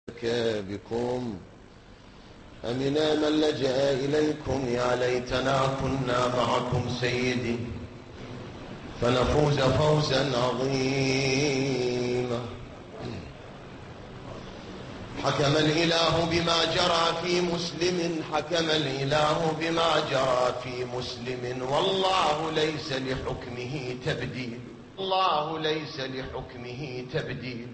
بكم أمنا من لجأ إليكم يا ليتنا كنا معكم سيدي فنفوز فوزا عظيما. حكم الإله بما جرى في مسلم، حكم الإله بما جرى في مسلم، والله ليس لحكمه تبديل، الله ليس لحكمه تبديل،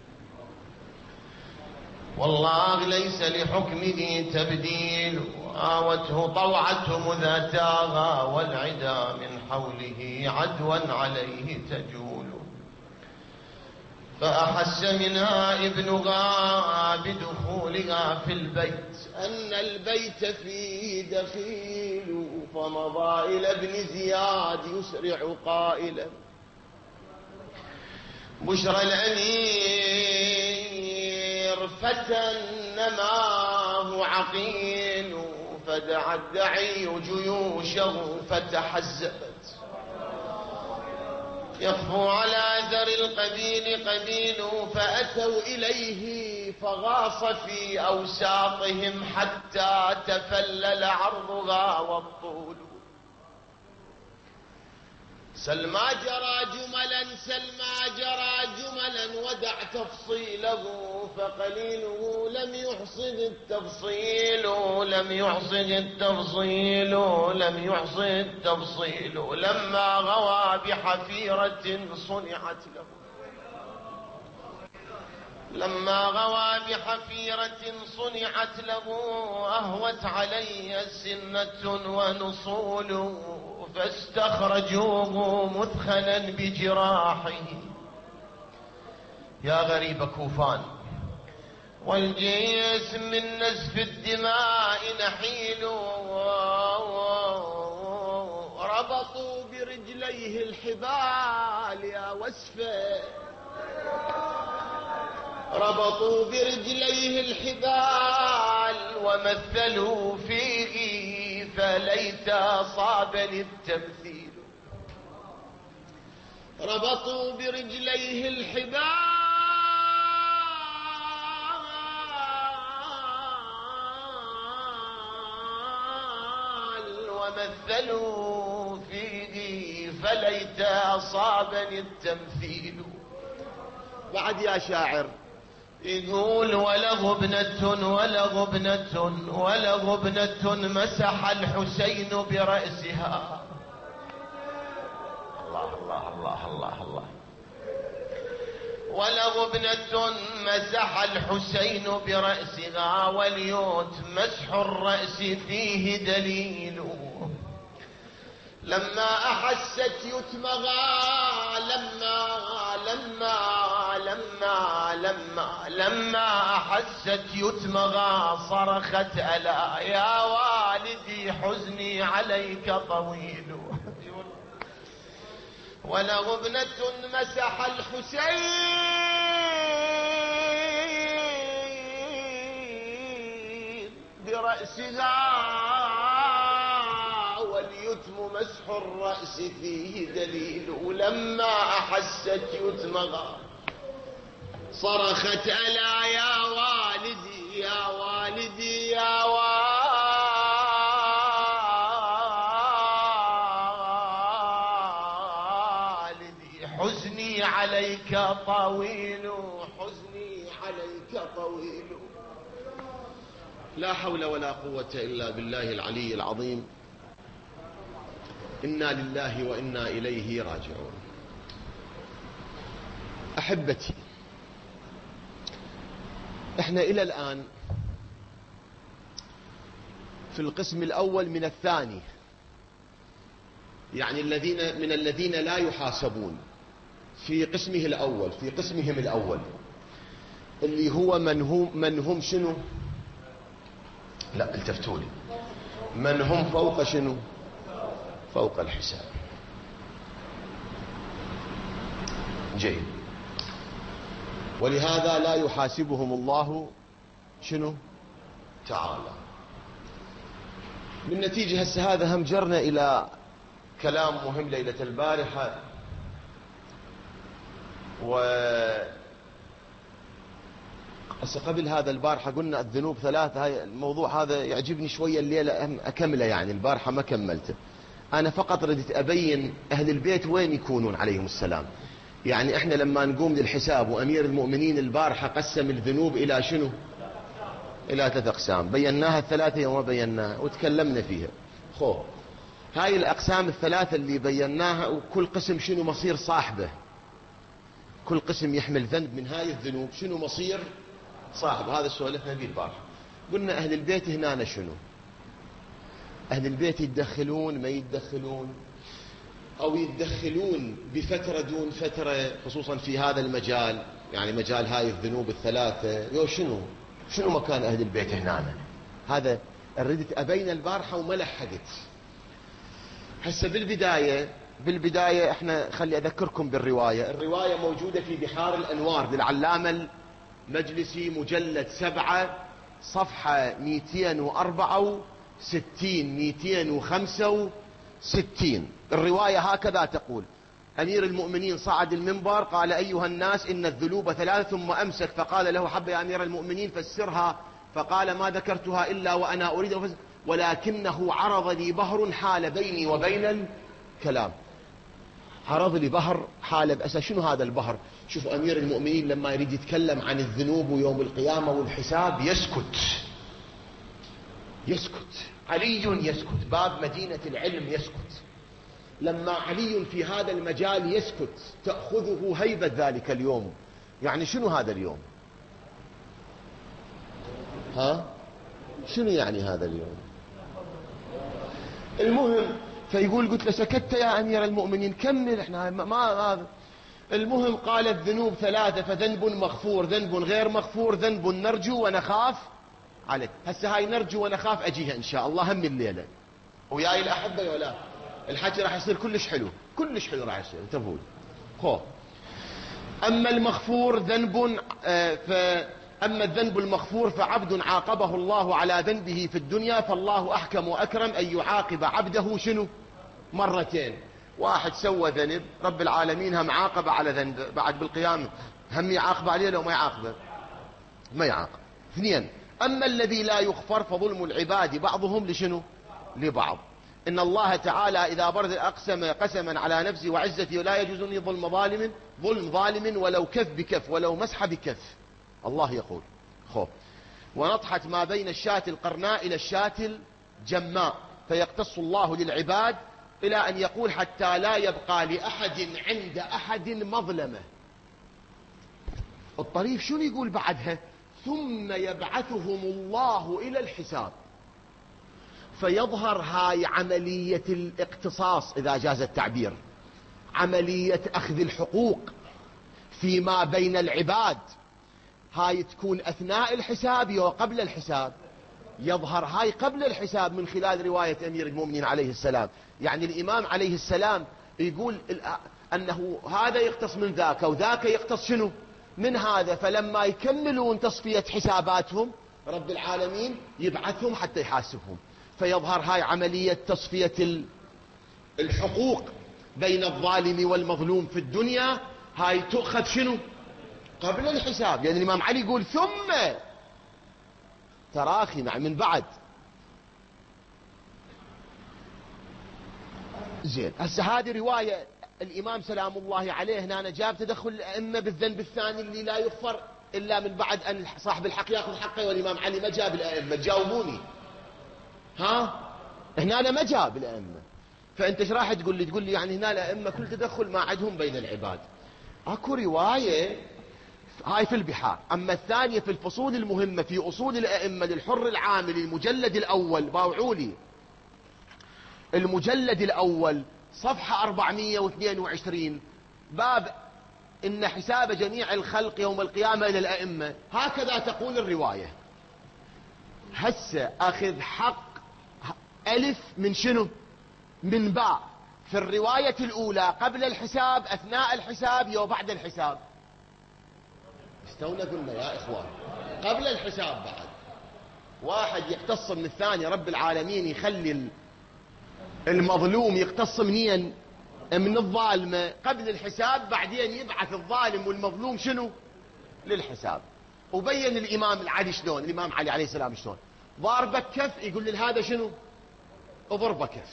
والله ليس لحكمه تبديل. آوته طوعته مذ تاغى، والعدا من حوله عدوا عليه تجول. فأحس منها ابنها بدخولها في البيت أن البيت فيه دخيل، فمضى إلى ابن زياد يسرع قائلا: بشرى الأمير فتى نماه عقيل. فدعا الدعي جيوشه فتحزبت، يخفو على أثر القبيل قبيل. فأتوا إليه فغاص في أوساطهم حتى تفلل عرضها والطول. سلمى جرى جملا، سلمى جرى جملا، ودع تفصيله فقليله لم يحصد التفصيل، لم يحصد التفصيل، لم يحصد التفصيل. لما غوى بحفيرة صنعت له، لما غوى بحفيرة صنعت له، أهوت علي سنة ونصول. فاستخرجوه مثخنا بجراحه، يا غريب كوفان والجيش من نزف الدماء نحيل. ربطوا برجليه الحبال يا وسفه، ربطوا برجليه الحبال ومثلوا فيه فليت صابني التمثيل. ربطوا برجليه الحبال ومثلوا فيه فليت صابني التمثيل. بعد يا شاعر يقول: ولغبنة ولغبنة ولغبنة مسح الحسين برأسها. الله الله الله الله الله. ولغبنة مسح الحسين برأسها، واليوت مسح الرأس فيه دليل. لما أحست يتمغى، لما أحست يتمغى صرخت: ألا يا والدي حزني عليك طويل. ولغبنة مسح الحسين برأسها، واليتم مسح الرأس فيه دليل. لما أحست يتمغى صرخت: ألا يا والدي يا والدي يا والدي حزني عليك طويل، حزني عليك طويل. لا حول ولا قوة إلا بالله العلي العظيم. إنا لله وإنا إليه راجعون. أحبتي، احنا إلى الآن في القسم الأول من الثاني، يعني من الذين لا يحاسبون في قسمه الأول، في قسمهم الأول، اللي هو من هم شنو؟ لا التفتوا لي. من هم فوق شنو؟ فوق الحساب. جيد. ولهذا لا يحاسبهم الله شنو؟ تعالى. بالنتيجة هسه هذا هم جرنا إلى كلام مهم ليلة البارحة، هسه قبل هذا البارحة قلنا الذنوب ثلاثة، هاي الموضوع هذا يعجبني شوية الليلة أكمله، يعني البارحة ما كملته. أنا فقط ردت أبين أهل البيت وين يكونون عليهم السلام. يعني إحنا لما نقوم للحساب، وأمير المؤمنين البارحة قسم الذنوب إلى شنو؟ إلى 3 أقسام، بيناها الثلاثة يوم بيناها وتكلمنا فيها. هاي الأقسام الثلاثة اللي بيناها، وكل قسم شنو مصير صاحبه، كل قسم يحمل ذنب من هاي الذنوب، شنو مصير صاحبه. هذا سولفنا به البارحة. قلنا أهل البيت هنا شنو؟ أهل البيت يتدخلون ما يتدخلون، أو يتدخلون بفترة دون فترة، خصوصا في هذا المجال، يعني مجال هاي الذنوب الثلاثة. شنو مكان أهل البيت هنا؟ هذا ردت أبين البارحة وما لحقت. هسه بالبداية احنا خلي أذكركم بالرواية. الرواية موجودة في بحار الأنوار للعلامة المجلسي، مجلد 7 صفحة 264 265. الرواية هكذا تقول: أمير المؤمنين صعد المنبر قال: أيها الناس، إن الذنوب 3، ثم أمسك فقال له: حب يا أمير المؤمنين فسرها. فقال: ما ذكرتها إلا وأنا أريد، ولكنه عرض لي بهر حال بيني وبين الكلام. عرض لي بهر حال بأسا. شنو هذا البهر؟ شوف أمير المؤمنين لما يريد يتكلم عن الذنوب ويوم القيامة والحساب يسكت. علي يسكت، باب مدينة العلم يسكت. لما علي في هذا المجال يسكت تأخذه هيبة ذلك اليوم. يعني شنو هذا اليوم؟ شنو يعني هذا اليوم؟ المهم فيقول: قلت له: سكت يا أمير المؤمنين، كمل، احنا ما هذا. المهم قال: الذنوب 3، فذنب مغفور، ذنب غير مغفور، ذنب نرجو ونخاف عليه. هسه هاي نرجو ونخاف أجيها إن شاء الله هم الليلة وياي الأحبة ولا الحكي راح يصير كلش حلو راح يصير، انتبهوا. أما المغفور ذنب أما الذنب المغفور فعبد عاقبه الله على ذنبه في الدنيا، فالله أحكم وأكرم أن يعاقب عبده شنو؟ مرتين. واحد سوى ذنب، رب العالمين هم عاقب على ذنب، بعد بالقيامة هم يعاقب عليه لو ما يعاقبه؟ ما يعاقب. 2: أما الذي لا يغفر فظلم العباد بعضهم لشنو؟ لبعض. إن الله تعالى إذا برد أقسم قسما على نفسه وعزته ولا يجوزني ظلم ظالم ولو كف بكف ولو مسح بكف. الله يقول: ونطحت ما بين الشاة القرناء إلى الشاة الجماء، فيقتص الله للعباد إلى أن يقول: حتى لا يبقى لأحد عند أحد مظلمة. الطريف شنو يقول بعدها؟ ثم يبعثهم الله إلى الحساب. فيظهر هاي عملية الاقتصاص إذا جاز التعبير، عملية أخذ الحقوق فيما بين العباد. هاي تكون أثناء الحساب وقبل الحساب. يظهر هاي قبل الحساب من خلال رواية أمير المؤمنين عليه السلام. يعني الإمام عليه السلام يقول أنه هذا يقتص من ذاك وذاك يقتص شنو؟ من هذا. فلما يكملون تصفية حساباتهم رب العالمين يبعثهم حتى يحاسبهم. فيظهر هاي عملية تصفية الحقوق بين الظالم والمظلوم في الدنيا. هاي تؤخذ شنو؟ قبل الحساب. يعني الإمام علي يقول ثم تراخي من بعد. زين. هسه هذه رواية الإمام سلام الله عليه هنا جاب تدخل الأئمة بالذنب الثاني اللي لا يغفر إلا من بعد أن صاحب الحق يأخذ حقه، والإمام علي ما جاب الأئمة. تجاوبوني هنا أنا ما جاب الأئمة. فأنت ايش راح تقول لي؟ تقول لي يعني هنا الأئمة كل تدخل ما عندهم بين العباد. اكو رواية هاي في البحار. أما الثانية في الفصول المهمة في أصول الأئمة للحر العامل المجلد الأول، باوعولي المجلد الأول صفحة 422، باب إن حساب جميع الخلق يوم القيامة إلى الأئمة. هكذا تقول الرواية. هسه أخذ حق ألف من شنو؟ من باء. في الرواية الأولى قبل الحساب، أثناء الحساب، وبعد الحساب. استونا قلنا يا إخوان قبل الحساب بعد. واحد يقتص من الثاني، رب العالمين يخلي المظلوم يقتص منين؟ من الظالمة قبل الحساب، بعدين يبعث الظالم والمظلوم شنو؟ للحساب. وبين الإمام العلي شلون، الإمام علي عليه السلام شلون ضاربك كف، يقول لي هذا شنو؟ اضربه كف.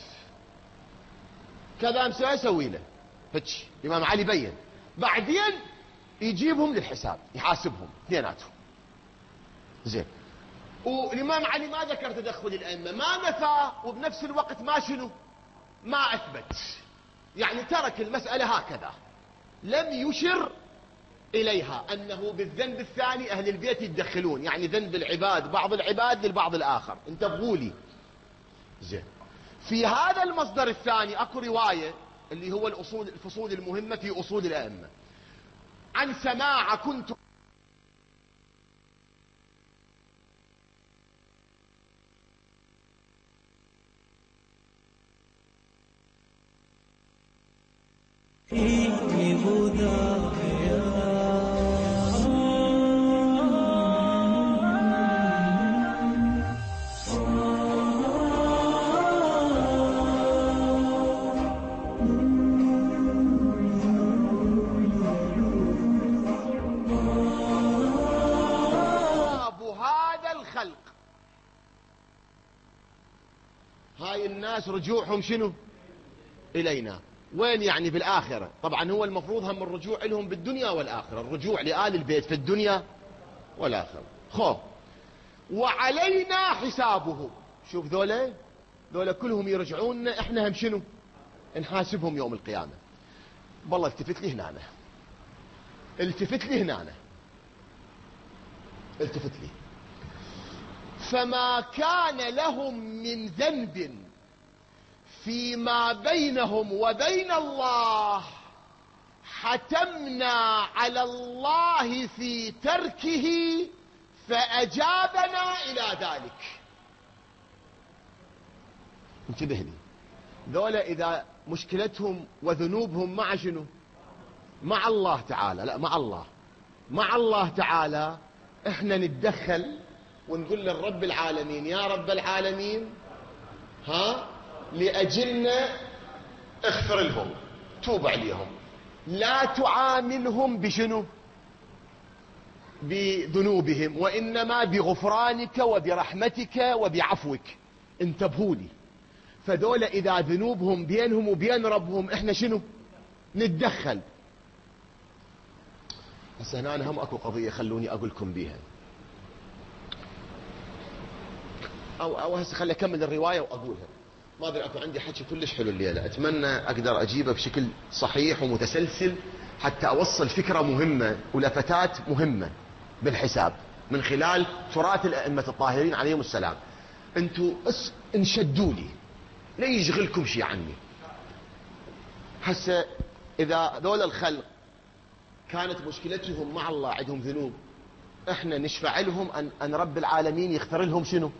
كذا مسوي اسوي له هيك. الإمام علي بين، بعدين يجيبهم للحساب يحاسبهم اثنيناتهم. زين. والإمام علي ما ذكر تدخل الأئمة، ما نفى وبنفس الوقت ما شنو؟ ما أثبت. يعني ترك المسألة هكذا، لم يشر إليها أنه بالذنب الثاني أهل البيت يتدخلون، يعني ذنب العباد بعض العباد للبعض الآخر. انتبهوا لي. زين. في هذا المصدر الثاني أكو رواية اللي هو الفصول المهمة في أصول الأئمة، عن سماعة كنت هاي الناس رجوعهم شنو؟ إلينا. وين يعني؟ بالآخرة. طبعا هو المفروض هم الرجوع لهم بالدنيا والآخرة، الرجوع لآل البيت في الدنيا والآخرة. خوف. وعلينا حسابهم. شوف ذولا كلهم يرجعون، احنا هم شنو؟ نحاسبهم يوم القيامة. والله التفت لي هنا، التفت لي هنا، التفت لي. فما كان لهم من ذنب فيما بينهم وبين الله حتمنا على الله في تركه فأجابنا إلى ذلك. انتبه لي. ذولا إذا مشكلتهم وذنوبهم مع شنو؟ مع الله تعالى، لا مع الله، مع الله تعالى، احنا نتدخل ونقول للرب العالمين يا رب العالمين لأجلنا اغفر لهم، توب عليهم، لا تعاملهم بشنو؟ بذنوبهم، وإنما بغفرانك وبرحمتك وبعفوك. انتبهوا لي. فدول إذا ذنوبهم بينهم وبين ربهم احنا شنو؟ نتدخل. هسه هنا أنا هم أكو قضية خلوني أقولكم بيها، أو هسه خلي أكمل الرواية وأقولها. ما أدري، أكو عندي حكي كلش حلو الليلة، أتمنى أقدر أجيبه بشكل صحيح ومتسلسل حتى أوصل فكرة مهمة ولفتات مهمة بالحساب من خلال تراث الأئمة الطاهرين عليهم السلام. أنتوا انشدوا لي، لا يشغلكم شيء عني. هسه إذا ذول الخلق كانت مشكلتهم مع الله، عندهم ذنوب، احنا نشفع لهم أن رب العالمين يغفر لهم شنو؟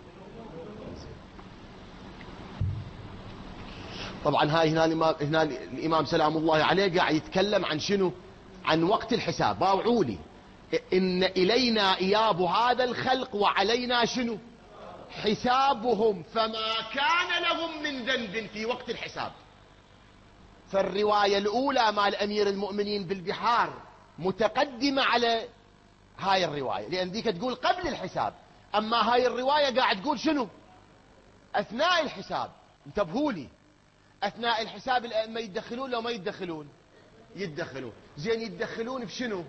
طبعا هاي هنا الإمام سلام الله عليه قاعد يتكلم عن شنو؟ عن وقت الحساب. باوعوا لي. إن إلينا إياب هذا الخلق وعلينا شنو؟ حسابهم، فما كان لهم من ذنب في وقت الحساب. فالرواية الأولى مع الأمير المؤمنين بالبحار متقدمة على هاي الرواية، لأن ذيك تقول قبل الحساب، أما هاي الرواية قاعد تقول شنو؟ أثناء الحساب. انتبهوا لي. أثناء الحساب الأئمة يتدخلون لو ما يتدخلون؟ يتدخلون. زين، يتدخلون بشنو؟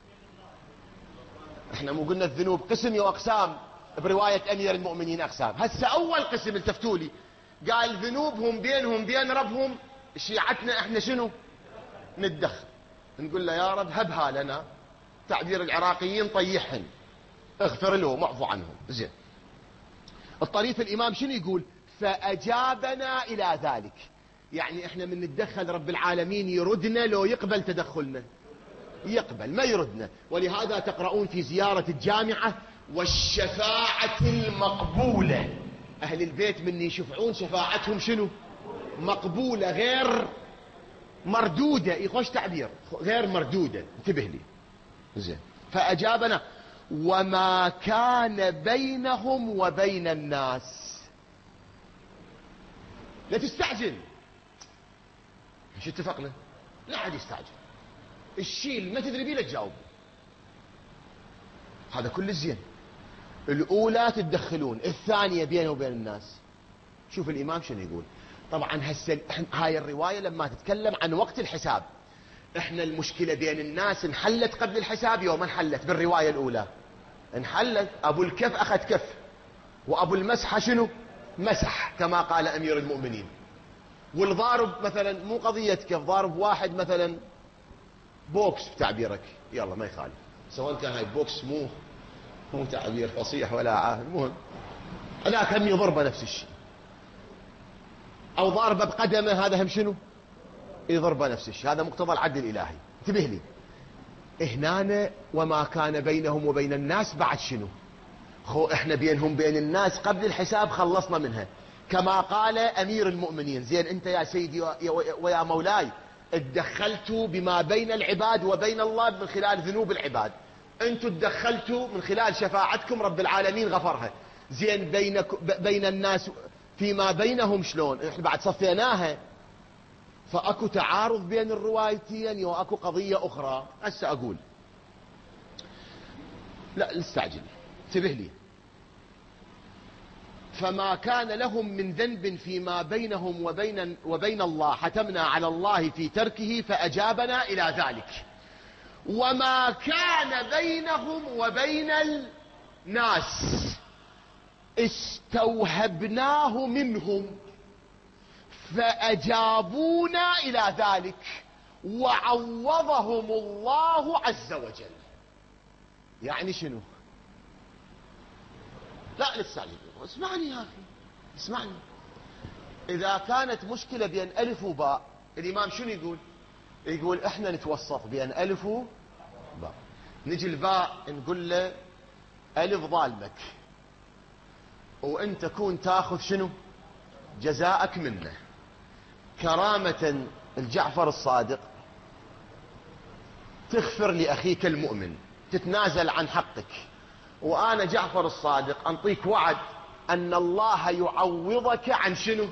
احنا مو قلنا الذنوب قسم وأقسام برواية أمير المؤمنين أقسام. هسه أول قسم التفتوا لي، قال ذنوبهم بينهم بين ربهم، شيعتنا احنا شنو؟ نتدخل، نقول له يا رب هبها لنا، تعبير العراقيين طيحن، اغفر لهم واعفو عنهم. زين. الطريف الإمام شنو يقول؟ فأجابنا إلى ذلك. يعني احنا من نتدخل رب العالمين يردنا لو يقبل تدخلنا؟ يقبل، ما يردنا. ولهذا تقرؤون في زيارة الجامعة والشفاعة المقبولة. أهل البيت من يشفعون شفاعتهم شنو؟ مقبولة، غير مردودة. يخش تعبير غير مردودة. انتبه لي. زين. فأجابنا. وما كان بينهم وبين الناس. لا تستعجل. شو اتفقنا؟ لا حد يستعجل. الشيء اللي ما تدري بيه لا تجاوب. هذا كل زين. الأولى تتدخلون، الثانية بينه وبين الناس. شوف الإمام شنو يقول. طبعا هسه هاي الرواية لما تتكلم عن وقت الحساب، احنا المشكلة بين الناس انحلت قبل الحساب يوم انحلت بالرواية الأولى، انحلت. أبو الكف أخذ كف، وأبو المسحة شنو؟ مسح كما قال أمير المؤمنين. والضارب مثلا مو قضية كف، ضارب واحد مثلا بوكس بتعبيرك، يلا ما يخالف، سواء كان هاي بوكس مو تعبير فصيح ولا عاهل، المهم هذاك هم يضربه نفس الشيء. او ضاربه بقدمه، هذا هم شنو؟ يضربه نفس الشيء. هذا مقتضى العدل الالهي. انتبه لي هنا. وما كان بينهم وبين الناس بعد شنو؟ احنا بينهم بين الناس قبل الحساب خلصنا منها كما قال امير المؤمنين. زين انت يا سيدي ويا مولاي اتدخلتوا بما بين العباد وبين الله من خلال ذنوب العباد، انتوا اتدخلتوا من خلال شفاعتكم رب العالمين غفرها. زين بين الناس فيما بينهم شلون؟ احنا بعد صفيناها، فاكو تعارض بين الروايتين واكو قضية اخرى. هسه اقول لا نستعجل، انتبه لي. فما كان لهم من ذنب فيما بينهم وبين الله حتمنا على الله في تركه فأجابنا إلى ذلك. وما كان بينهم وبين الناس استوهبناه منهم فأجابونا إلى ذلك وعوضهم الله عز وجل. يعني شنو؟ لا نستعجل، اسمعني يا أخي اسمعني. إذا كانت مشكلة بين ألف وباء، الإمام شنو يقول؟ يقول إحنا نتوسط بين ألف وباء. نجي الباء نقول له ألف ظالمك، وأنت كون تاخذ شنو؟ جزاءك منه. كرامة الجعفر الصادق تغفر لأخيك المؤمن، تتنازل عن حقك، وأنا جعفر الصادق أنطيك وعد أن الله يعوضك عن شنو؟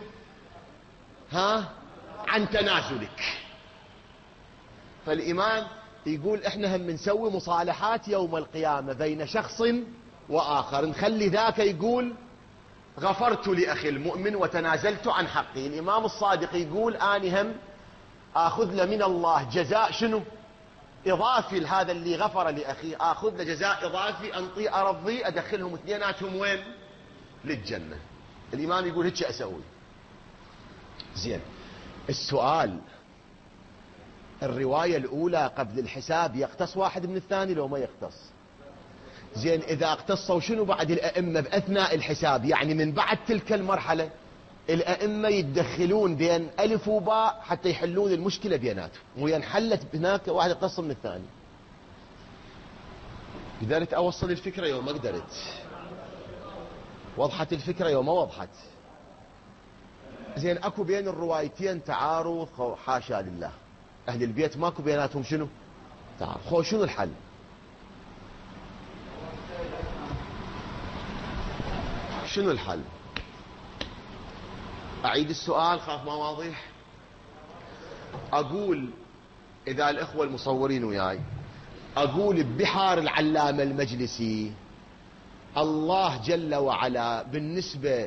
عن تنازلك. فالإمام يقول إحنا هم نسوي مصالحات يوم القيامة بين شخص وآخر، نخلي ذاك يقول غفرت لأخي المؤمن وتنازلت عن حقي. الإمام الصادق يقول أنا هم آخذ له من الله جزاء شنو؟ إضافي لهذا اللي غفر لأخي، آخذ له جزاء إضافي، أنطي أرضي، أدخلهم اثنيناتهم وين؟ للجنة. الإمام يقول هيك أسوي. زين السؤال، الرواية الأولى قبل الحساب يقتص واحد من الثاني لو ما يقتص؟ زين إذا اقتصوا شنو بعد الأئمة بأثناء الحساب؟ يعني من بعد تلك المرحلة الأئمة يتدخلون بين ألف وباء حتى يحلون المشكلة بيناتهم، وينحلت هناك واحد يقتص من الثاني. قدرت أوصل الفكرة يوم ما قدرت؟ وضحت الفكرة يوم ما وضحت؟ زين أكو بين الروايتين تعارض، حاشا لله، أهل البيت ماكو بيناتهم شنو؟ تعارض. خو شنو الحل؟ شنو الحل؟ أعيد السؤال، خاف ما واضح. أقول إذا الإخوة المصورين وياي، أقول ببحار العلامة المجلسي الله جل وعلا بالنسبة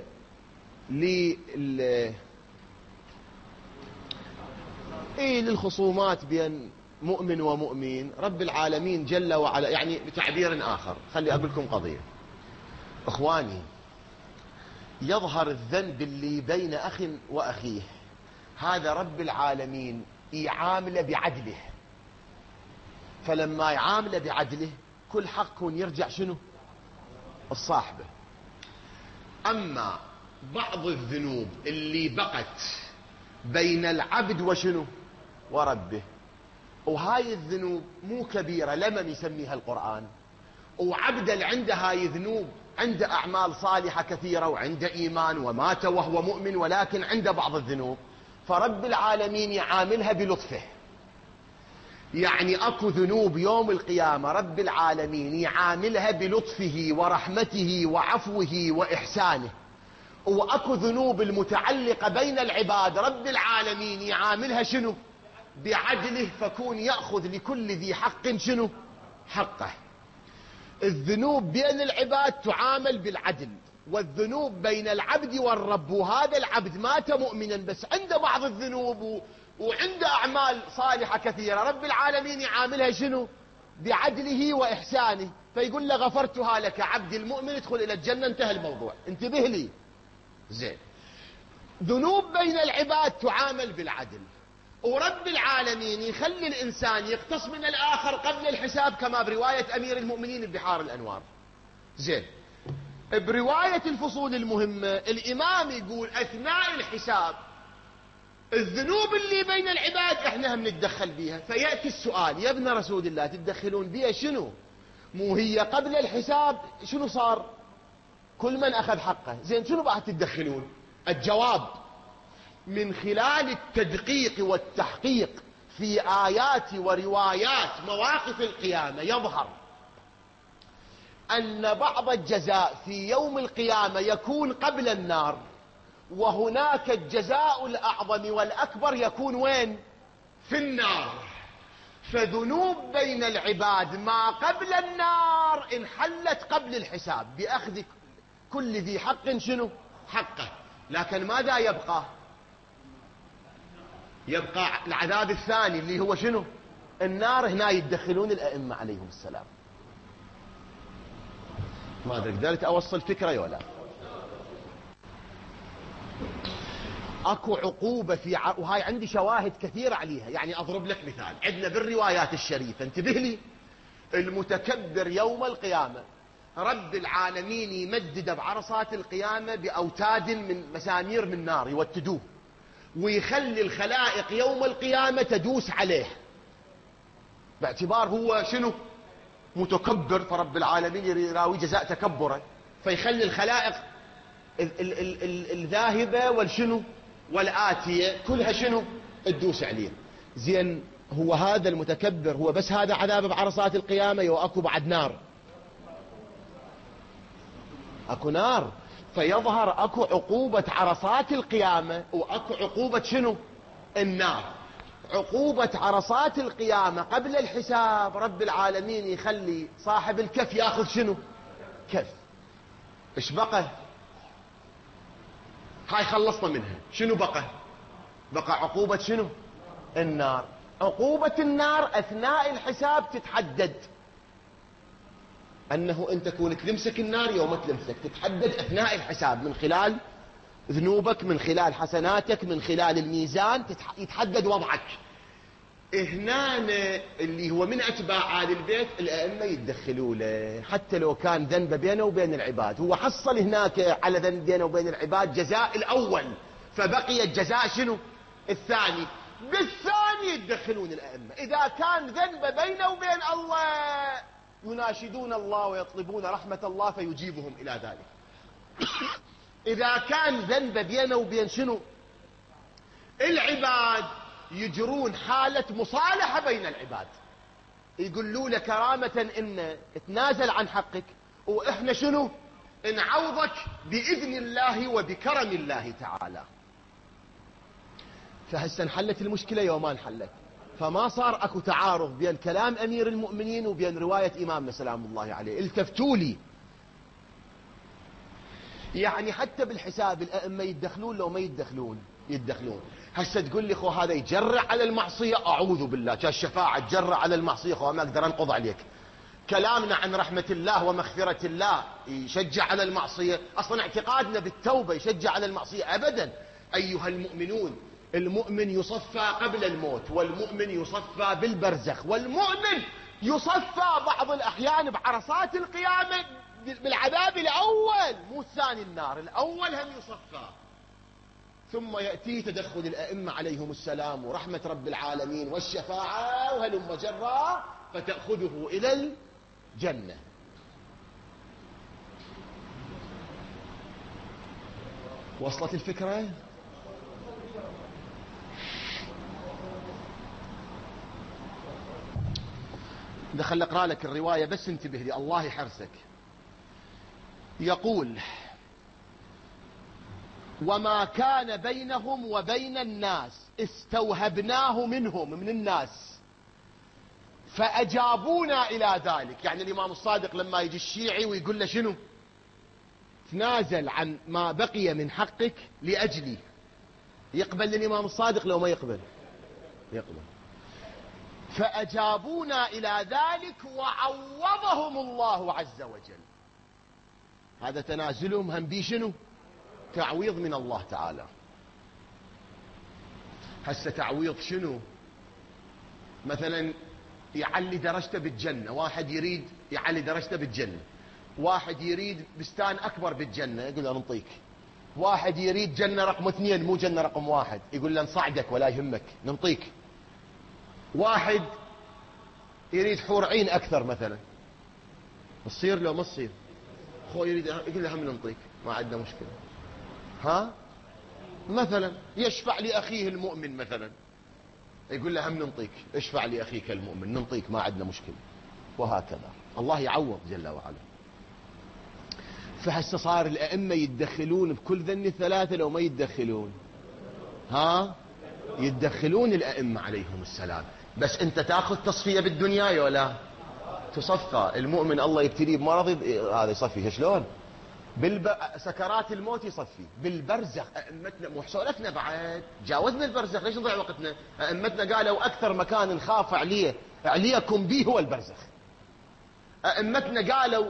للخصومات بين مؤمن ومؤمن، رب العالمين جل وعلا، يعني بتعبير آخر خلي أقول لكم قضية. إخواني، يظهر الذنب اللي بين أخ وأخيه، هذا رب العالمين يعامله بعدله، فلما يعامله بعدله كل حق يرجع شنو؟ الصاحبه. أما بعض الذنوب اللي بقت بين العبد وشنو؟ وربه، وهاي الذنوب مو كبيرة لمن يسميها القرآن، وعبد اللي عنده هاي ذنوب عنده أعمال صالحة كثيرة وعنده إيمان ومات وهو مؤمن، ولكن عنده بعض الذنوب، فرب العالمين يعاملها بلطفه. يعني أكو ذنوب يوم القيامة رب العالمين يعاملها بلطفه ورحمته وعفوه وإحسانه، وأكو ذنوب المتعلقة بين العباد رب العالمين يعاملها شنو؟ بعدله، فكون يأخذ لكل ذي حق شنو؟ حقه. الذنوب بين العباد تعامل بالعدل، والذنوب بين العبد والرب، وهذا العبد مات مؤمنا بس عنده بعض الذنوب وعنده أعمال صالحة كثيرة، رب العالمين يعاملها شنو؟ بعدله وإحسانه، فيقول له غفرتها لك عبدي المؤمن ادخل إلى الجنة، انتهى الموضوع. انتبه لي زين. ذنوب بين العباد تعامل بالعدل، ورب العالمين يخلي الإنسان يقتص من الآخر قبل الحساب، كما برواية أمير المؤمنين بحار الأنوار. زين. برواية الفصول المهمة الإمام يقول أثناء الحساب الذنوب اللي بين العباد احنا هم نتدخل بيها، فيأتي السؤال يا ابن رسول الله تتدخلون بيها شنو؟ مو هي قبل الحساب شنو صار؟ كل من أخذ حقه، زين شنو بعد تتدخلون؟ الجواب من خلال التدقيق والتحقيق في آيات وروايات مواقف القيامة يظهر أن بعض الجزاء في يوم القيامة يكون قبل النار، وهناك الجزاء الأعظم والأكبر يكون وين؟ في النار. فذنوب بين العباد ما قبل النار انحلت قبل الحساب بأخذ كل ذي حق شنو؟ حقه. لكن ماذا يبقى؟ يبقى العذاب الثاني اللي هو شنو؟ النار. هنا يتدخلون الأئمة عليهم السلام. ما أدري قدرت أوصل فكرة ولا؟ أكو عقوبة في وهاي عندي شواهد كثيرة عليها، يعني أضرب لك مثال. عندنا بالروايات الشريفة، انتبه لي، المتكبر يوم القيامة رب العالمين يمدد بعرصات القيامة بأوتاد من مسامير من نار يوتدوه، ويخلي الخلائق يوم القيامة تدوس عليه، باعتبار هو شنو؟ متكبر، فرب العالمين يراوي جزاء تكبره، فيخلي الخلائق الذاهبة والشنو والآتية كلها شنو؟ تدوس عليه. زين، هو هذا المتكبر هو بس هذا عذاب بعرصات القيامة، واكو بعد نار؟ اكو نار. فيظهر اكو عقوبة عرصات القيامة واكو عقوبة شنو؟ النار. عقوبة عرصات القيامة قبل الحساب رب العالمين يخلي صاحب الكف ياخذ شنو؟ كف. ايش بقى؟ هاي خلصنا منها. شنو بقى؟ بقى عقوبة شنو؟ النار. عقوبة النار اثناء الحساب تتحدد، انه انت كونك تلمسك النار يوم تلمسك، تتحدد اثناء الحساب من خلال ذنوبك، من خلال حسناتك، من خلال الميزان يتحدد وضعك. هنا اللي هو من اتباع آل البيت الائمة يتدخلوا له، حتى لو كان ذنب بينه وبين العباد، هو حصل هناك على ذنب بينه وبين العباد جزاء الاول، فبقي الجزاء شنو؟ الثاني. بالثاني يتدخلون الائمة اذا كان ذنب بينه وبين الله، يناشدون الله ويطلبون رحمة الله فيجيبهم الى ذلك. اذا كان ذنب بينه وبين شنو؟ العباد، يجرون حالة مصالحة بين العباد، يقولوا له كرامة ان تنازل عن حقك، واحنا شنو؟ نعوضك بإذن الله وبكرم الله تعالى. فهسه انحلت المشكلة يوم انحلت، فما صار اكو تعارض بين كلام امير المؤمنين وبين رواية امامنا سلام الله عليه. التفتوا لي، يعني حتى بالحساب الائمة يتدخلون لو ما يتدخلون؟ يتدخلون. هسه تقول لي خو هذا يجرع على المعصية، اعوذ بالله، كالشفاعة تجرع على المعصية، خو ما اقدر انقض عليك. كلامنا عن رحمة الله ومغفرة الله يشجع على المعصية؟ اصلا اعتقادنا بالتوبة يشجع على المعصية؟ ابدا. ايها المؤمنون، المؤمن يصفى قبل الموت، والمؤمن يصفى بالبرزخ، والمؤمن يصفى بعض الاحيان بعرصات القيامة بالعذاب الاول، مو الثاني النار، الاول هم يصفى. ثم يأتي تدخل الأئمة عليهم السلام ورحمة رب العالمين والشفاعة وهلم جرا، فتأخذه إلى الجنة. وصلت الفكرة؟ دخل اقرأ لك الرواية بس انتبه لي الله يحرسك. يقول: وما كان بينهم وبين الناس استوهبناه منهم، من الناس، فأجابونا إلى ذلك. يعني الإمام الصادق لما يجي الشيعي ويقول له شنو؟ تنازل عن ما بقي من حقك لأجلي، يقبل الإمام الصادق لو ما يقبل؟ يقبل. فأجابونا إلى ذلك وعوضهم الله عز وجل. هذا تنازلهم هم بي شنو؟ تعويض من الله تعالى. هسه تعويض شنو؟ مثلا يعلي درجته بالجنة، واحد يريد يعلي درجته بالجنة، واحد يريد بستان أكبر بالجنة يقول له ننطيك، واحد يريد جنة رقم 2 مو جنة رقم 1 يقول له نصعدك ولا يهمك ننطيك، واحد يريد حور عين أكثر مثلا، تصير لو ما تصير؟ أخوه يريد يقول له هم ننطيك ما عندنا مشكلة. ها مثلا يشفع لأخيه المؤمن مثلا يقول له هم ننطيك، اشفع لأخيك المؤمن ننطيك ما عندنا مشكلة، وهكذا الله يعوض جل وعلا. فهسه صار الأئمة يتدخلون بكل ذن الثلاثة لو ما يتدخلون؟ ها يتدخلون الأئمة عليهم السلام. بس انت تاخذ تصفية بالدنيا ولا تصفى؟ المؤمن الله يبتليه بمرض هذا يصفيه شلون؟ سكرات الموت يصفي. بالبرزخ أئمتنا مو سولفنا بعد، جاوزنا البرزخ ليش نضيع وقتنا؟ أئمتنا قالوا أكثر مكان نخاف عليكم به هو البرزخ. أئمتنا قالوا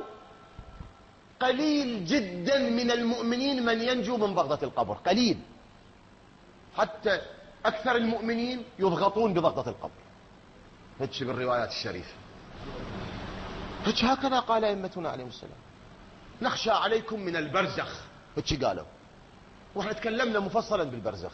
قليل جدا من المؤمنين من ينجو من بغضة القبر، قليل، حتى أكثر المؤمنين يضغطون بضغطة القبر، هيك بالروايات الشريفة، هيك هكذا قال أئمتنا عليهم السلام. نخشى عليكم من البرزخ، هيك قالوا، واحنا تكلمنا مفصلا بالبرزخ.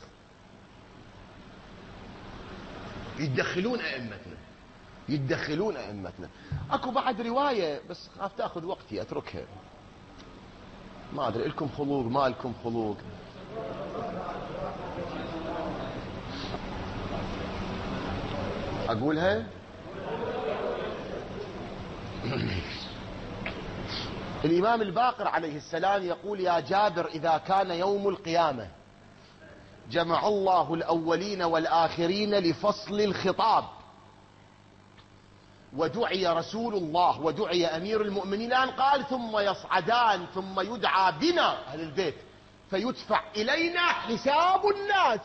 يتدخلون أئمتنا، يتدخلون أئمتنا. اكو بعد رواية بس خاف تاخذ وقتي اتركها، ما ادري لكم خلوق ما لكم خلوق. اقولها؟ الإمام الباقر عليه السلام يقول يا جابر إذا كان يوم القيامة جمع الله الأولين والآخرين لفصل الخطاب، ودعي رسول الله ودعي أمير المؤمنين، قال ثم يصعدان ثم يدعى بنا أهل البيت فيدفع إلينا حساب الناس.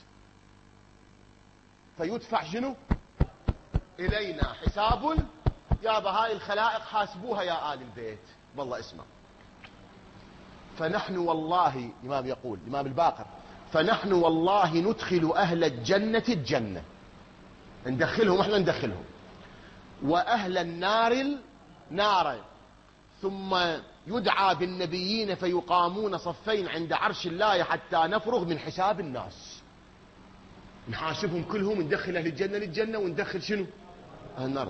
فيدفع شنو؟ إلينا حساب يا بهاي الخلائق حاسبوها يا آل البيت. والله اسمع، فنحن والله الإمام يقول الإمام الباقر فنحن والله ندخل أهل الجنة الجنة، ندخلهم احنا ندخلهم، وأهل النار النار، ثم يدعى بالنبيين فيقامون صفين عند عرش الله حتى نفرغ من حساب الناس، نحاسبهم كلهم، ندخل أهل الجنة للجنة وندخل شنو؟ أهل النار.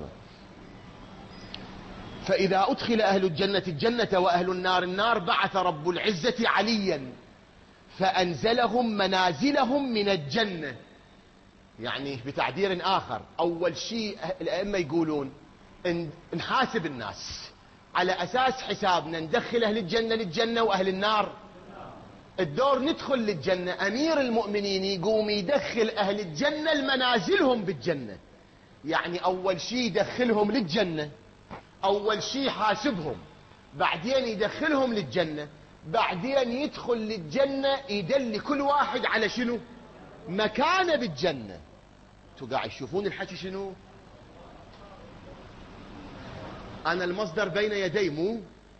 فإذا أدخل أهل الجنة الجنة وأهل النار النار بعث رب العزة عليا فأنزلهم منازلهم من الجنة. يعني بتعبير آخر، أول شيء الأئمة يقولون نحاسب الناس على أساس حسابنا، ندخل أهل الجنة للجنة وأهل النار الدور ندخل للجنة. أمير المؤمنين يقوم يدخل أهل الجنة المنازلهم بالجنة، يعني أول شيء يدخلهم للجنة، أول شيء حاسبهم، بعدين يدخلهم للجنة، بعدين يدخل للجنة يدل كل واحد على شنو؟ مكانه بالجنة. انتوا قاعد تشوفون الحكي شنو؟ أنا المصدر بين يدي مو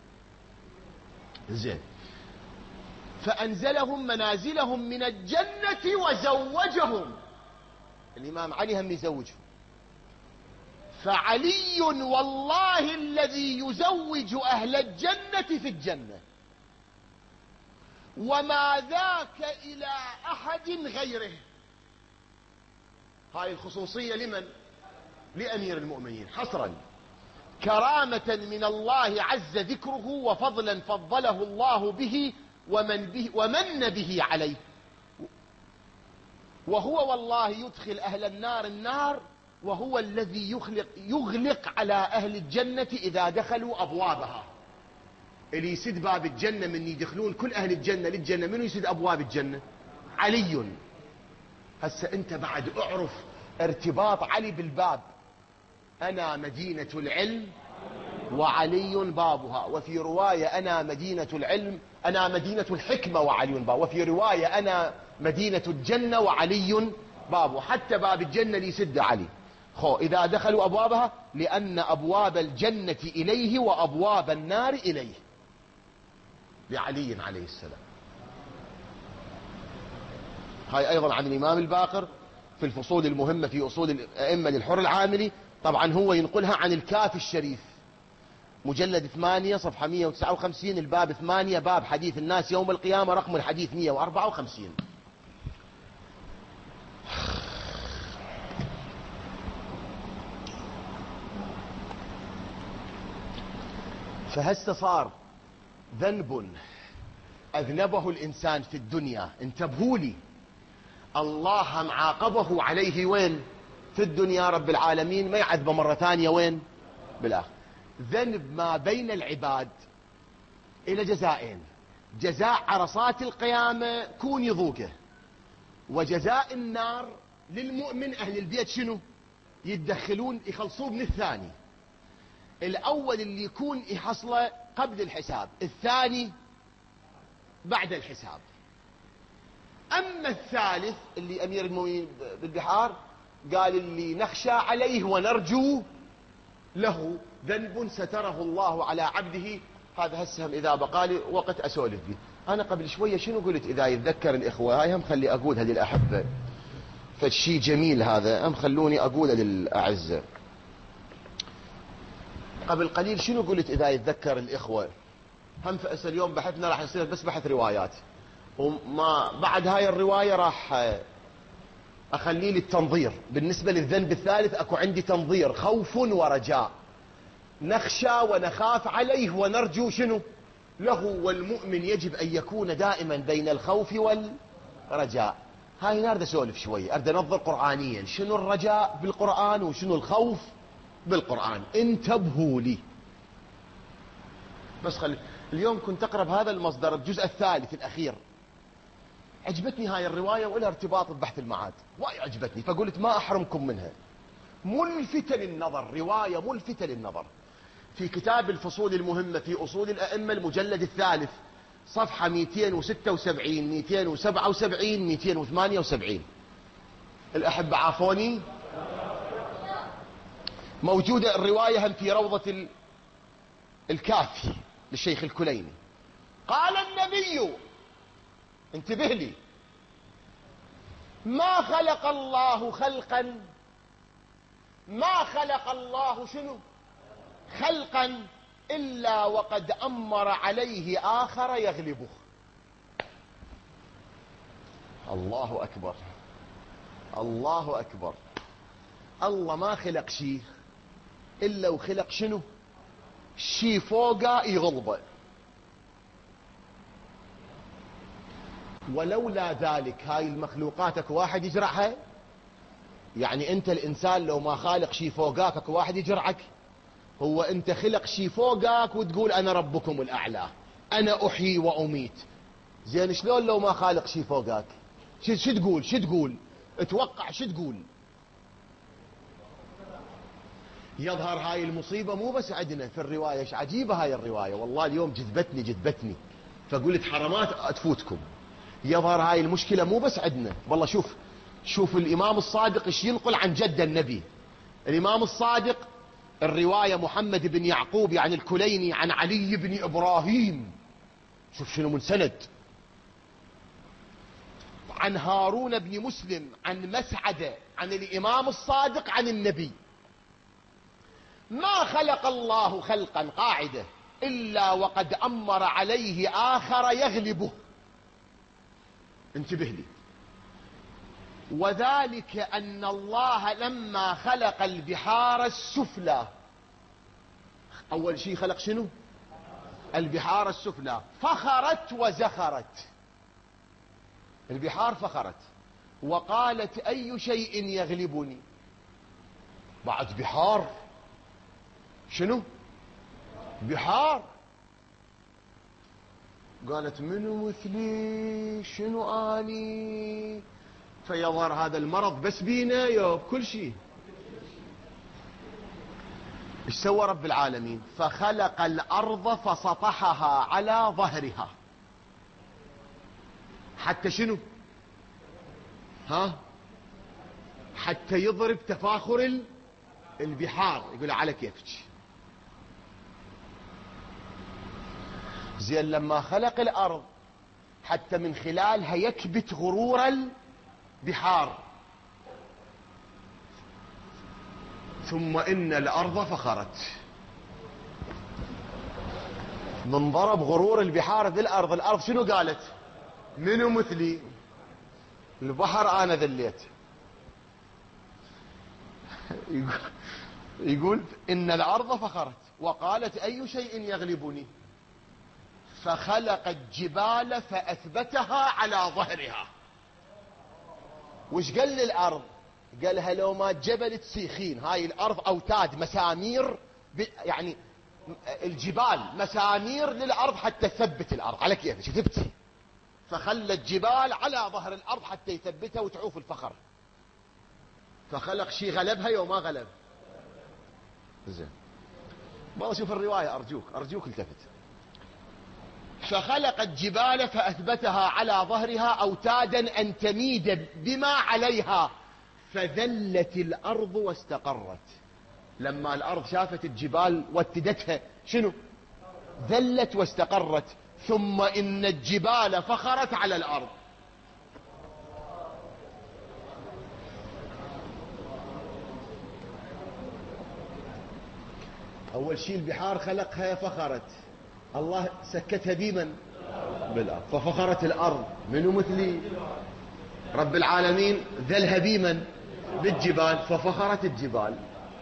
زين. فأنزلهم منازلهم من الجنة وزوجهم، الإمام علي هم يزوجهم. فعلي والله الذي يزوج أهل الجنة في الجنة، وما ذاك إلى أحد غيره. هاي الخصوصية لمن؟ لأمير المؤمنين حصرا، كرامة من الله عز ذكره وفضلا فضله الله به ومن به عليه. وهو والله يدخل أهل النار النار، وهو الذي يغلق على أهل الجنة إذا دخلوا أبوابها. اللي يسد باب الجنة من يدخلون كل أهل الجنة للجنة، منو يسد أبواب الجنة؟ علي. هسه أنت بعد أعرف ارتباط علي بالباب، أنا مدينة العلم وعلي بابها، وفي رواية أنا مدينة العلم، أنا مدينة الحكمة وعلي بابها، وفي رواية أنا مدينة الجنة وعلي بابها. حتى باب الجنة ليسد علي. إذا دخلوا أبوابها لأن أبواب الجنة إليه وأبواب النار إليه، لعلي عليه السلام. هاي أيضا عن الإمام الباقر في الفصول المهمة في أصول الأئمة للحر العاملي. طبعا هو ينقلها عن الكافي الشريف، مجلد 8 صفحة 159، الباب 8، باب حديث الناس يوم القيامة، رقم الحديث 154. فهسه صار ذنب أذنبه الإنسان في الدنيا، انتبهوا لي، الله معاقبه عليه وين؟ في الدنيا. رب العالمين ما يعذبه مرة ثانية وين؟ بالآخر. ذنب ما بين العباد إلى جزائين: جزاء عرصات القيامة كون يذوقه، وجزاء النار للمؤمن أهل البيت شنو؟ يتدخلون يخلصوه من الثاني. الأول اللي يكون يحصله قبل الحساب، الثاني بعد الحساب. أما الثالث اللي أمير المؤمنين بالبحار قال اللي نخشى عليه ونرجو له ذنب ستره الله على عبده. هذا هسهم إذا بقالي وقت أسولف به. أنا قبل شوية شنو قلت؟ إذا يتذكر الإخوة، هاي هم خلي أقولها للأحبة، فالشي جميل هذا، هم خلوني أقولها للأعزة. قبل قليل شنو قلت؟ إذا يتذكر الإخوة، هم فأس اليوم بحثنا راح يصير بس بحث روايات، وما بعد هاي الرواية راح أخليه للتنظير. بالنسبة للذنب الثالث أكو عندي تنظير: خوف ورجاء، نخشى ونخاف عليه ونرجو شنو له. والمؤمن يجب أن يكون دائما بين الخوف والرجاء. هاي نارد أسولف شوي، أريد أنظر قرآنيا شنو الرجاء بالقرآن وشنو الخوف بالقرآن. انتبهوا لي بس. اليوم كنت أقرأ بهذا المصدر الجزء الثالث الأخير، عجبتني هاي الرواية وإلها ارتباط ببحث المعاد، وايد عجبتني، فقلت ما أحرمكم منها. ملفتة للنظر، رواية ملفتة للنظر، في كتاب الفصول المهمة في أصول الأئمة المجلد الثالث صفحة 276 277 278. الأحبة عافوني، موجودة الرواية هم في روضة الكافي للشيخ الكليني. قال النبي، انتبه لي: ما خلق الله خلقا، ما خلق الله شنو؟ خلقا إلا وقد أمر عليه آخر يغلبه. الله أكبر، الله أكبر. الله ما خلق شيء إلا وخلق شنو؟ شيء فوقه يغلبه. ولولا ذلك هاي المخلوقات اكو واحد يجرعها؟ يعني انت الانسان لو ما خالق شيء فوقاك اكو واحد يجرعك؟ هو انت خلق شيء فوقاك وتقول انا ربكم الاعلى، انا احيي واميت. زين شلون لو ما خالق شيء فوقاك؟ شو تقول؟ شو تقول؟ اتوقع شو تقول؟ يظهر هاي المصيبة مو بس عندنا في الرواية. ايش عجيبة هاي الرواية، والله اليوم جذبتني، فقلت حرمات تفوتكم. يظهر هاي المشكلة مو بس عندنا، والله شوف الإمام الصادق ايش ينقل عن جد النبي. الإمام الصادق الرواية محمد بن يعقوب يعني الكليني عن علي بن إبراهيم، شوف شنو من سند، عن هارون بن مسلم عن مسعدة عن الإمام الصادق عن النبي: ما خلق الله خلقا، قاعدة، إلا وقد أمر عليه آخر يغلبه. انتبه لي. وذلك أن الله لما خلق البحار السفلى، أول شيء خلق شنو؟ البحار السفلى، فخرت وزخرت. البحار فخرت وقالت أي شيء يغلبني؟ بعد بحار شنو؟ بحار. قالت منو مثلي؟ شنو اني؟ فيظهر هذا المرض بس بينا يا كل شيء. ايش سوى رب العالمين؟ فخلق الأرض فسطحها على ظهرها. حتى شنو؟ حتى يضرب تفاخر البحار، يقول على كيفك. زين لما خلق الأرض حتى من خلالها يكبت غرور البحار، ثم إن الأرض فخرت. من ضرب غرور البحار ذي الأرض، الأرض شنو قالت؟ منو مثلي؟ البحر أنا ذليت. يقول إن الأرض فخرت وقالت أي شيء يغلبني، فخلق الجبال فأثبتها على ظهرها. وش قال للأرض؟ قالها لو ما جبل تسيخين، هاي الأرض أوتاد مسامير، يعني الجبال مسامير للأرض حتى تثبت الأرض على كيفك تثبتي. فخلى الجبال على ظهر الأرض حتى يثبتها وتعوف الفخر. فخلق شيء غلبها يوم ما غلب. زين والله شوف الرواية، أرجوك التفت. فخلق الجبال فأثبتها على ظهرها أوتادا أن تميد بما عليها، فذلت الأرض واستقرت. لما الأرض شافت الجبال واتدتها شنو؟ ذلت واستقرت. ثم إن الجبال فخرت على الأرض. أول شيء البحار خلقها فخرت، الله سكتها بمن؟ بالأرض. ففخرت الأرض. منو مثلي؟ رب العالمين ذلها بمن؟ بالجبال. ففخرت الجبال.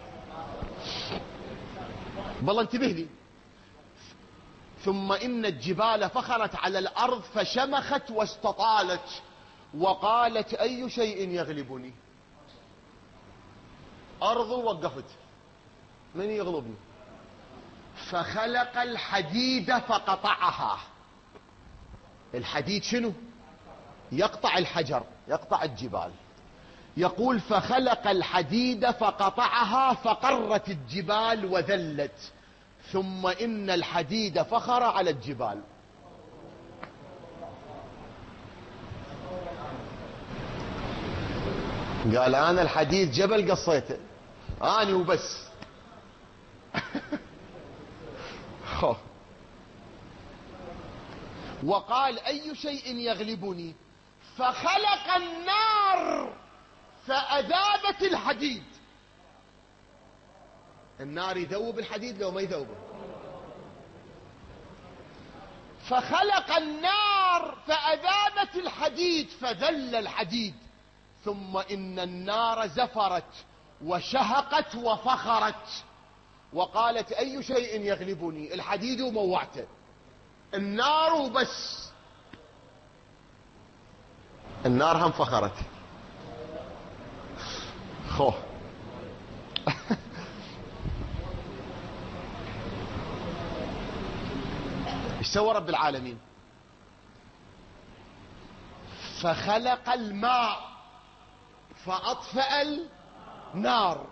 والله انتبه لي. ثم إن الجبال فخرت على الأرض فشمخت واستطالت وقالت أي شيء يغلبني. أرض وقفت، من يغلبني؟ فخلق الحديد فقطعها. الحديد شنو؟ يقطع الحجر، يقطع الجبال. يقول فخلق الحديد فقطعها فقرت الجبال وذلت. ثم إن الحديد فخر على الجبال. قال أنا الحديد جبل قصيته أنا وبس. وقال أي شيء يغلبني، فخلق النار فأذابت الحديد. النار يذوب الحديد لو ما يذوبه. فخلق النار فأذابت الحديد فذل الحديد. ثم إن النار زفرت وشهقت وفخرت وقالت أي شيء يغلبني. الحديد وموعته، النار وبس. النار هم فخرت. ايش سوى رب العالمين؟ فخلق الماء فأطفأ النار.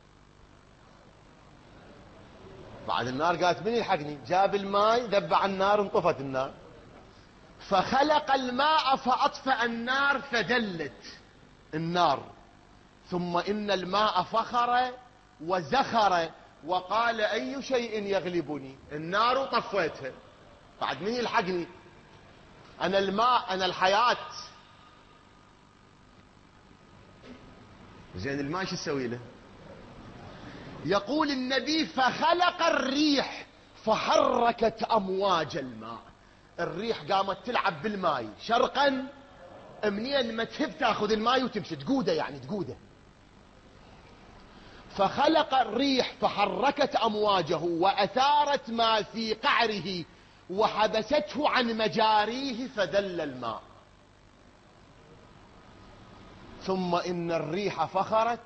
بعد النار قالت من يلحقني؟ جاب الماء ذبع النار انطفت النار. فخلق الماء فأطفأ النار فدلت النار. ثم إن الماء فخر وزخر وقال أي شيء يغلبني. النار طفيتها، بعد من يلحقني؟ أنا الماء، أنا الحياة. زين الماء شو تسوي له؟ يقول النبي فخلق الريح فحركت أمواج الماء. الريح قامت تلعب بالماء شرقا، منين ما تهب تاخذ الماء وتمشي تقوده، يعني تقوده. فخلق الريح فحركت أمواجه وأثارت ما في قعره وحبسته عن مجاريه فدل الماء. ثم إن الريح فخرت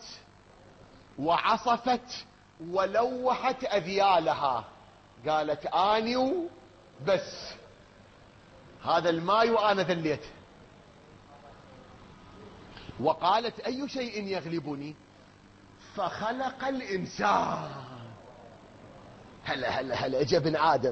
وعصفت ولوحت أذيالها. قالت آني بس هذا الماء وأنا ذليته. وقالت أي شيء يغلبني، فخلق الإنسان. هلا هلا هلا اجى ابن آدم،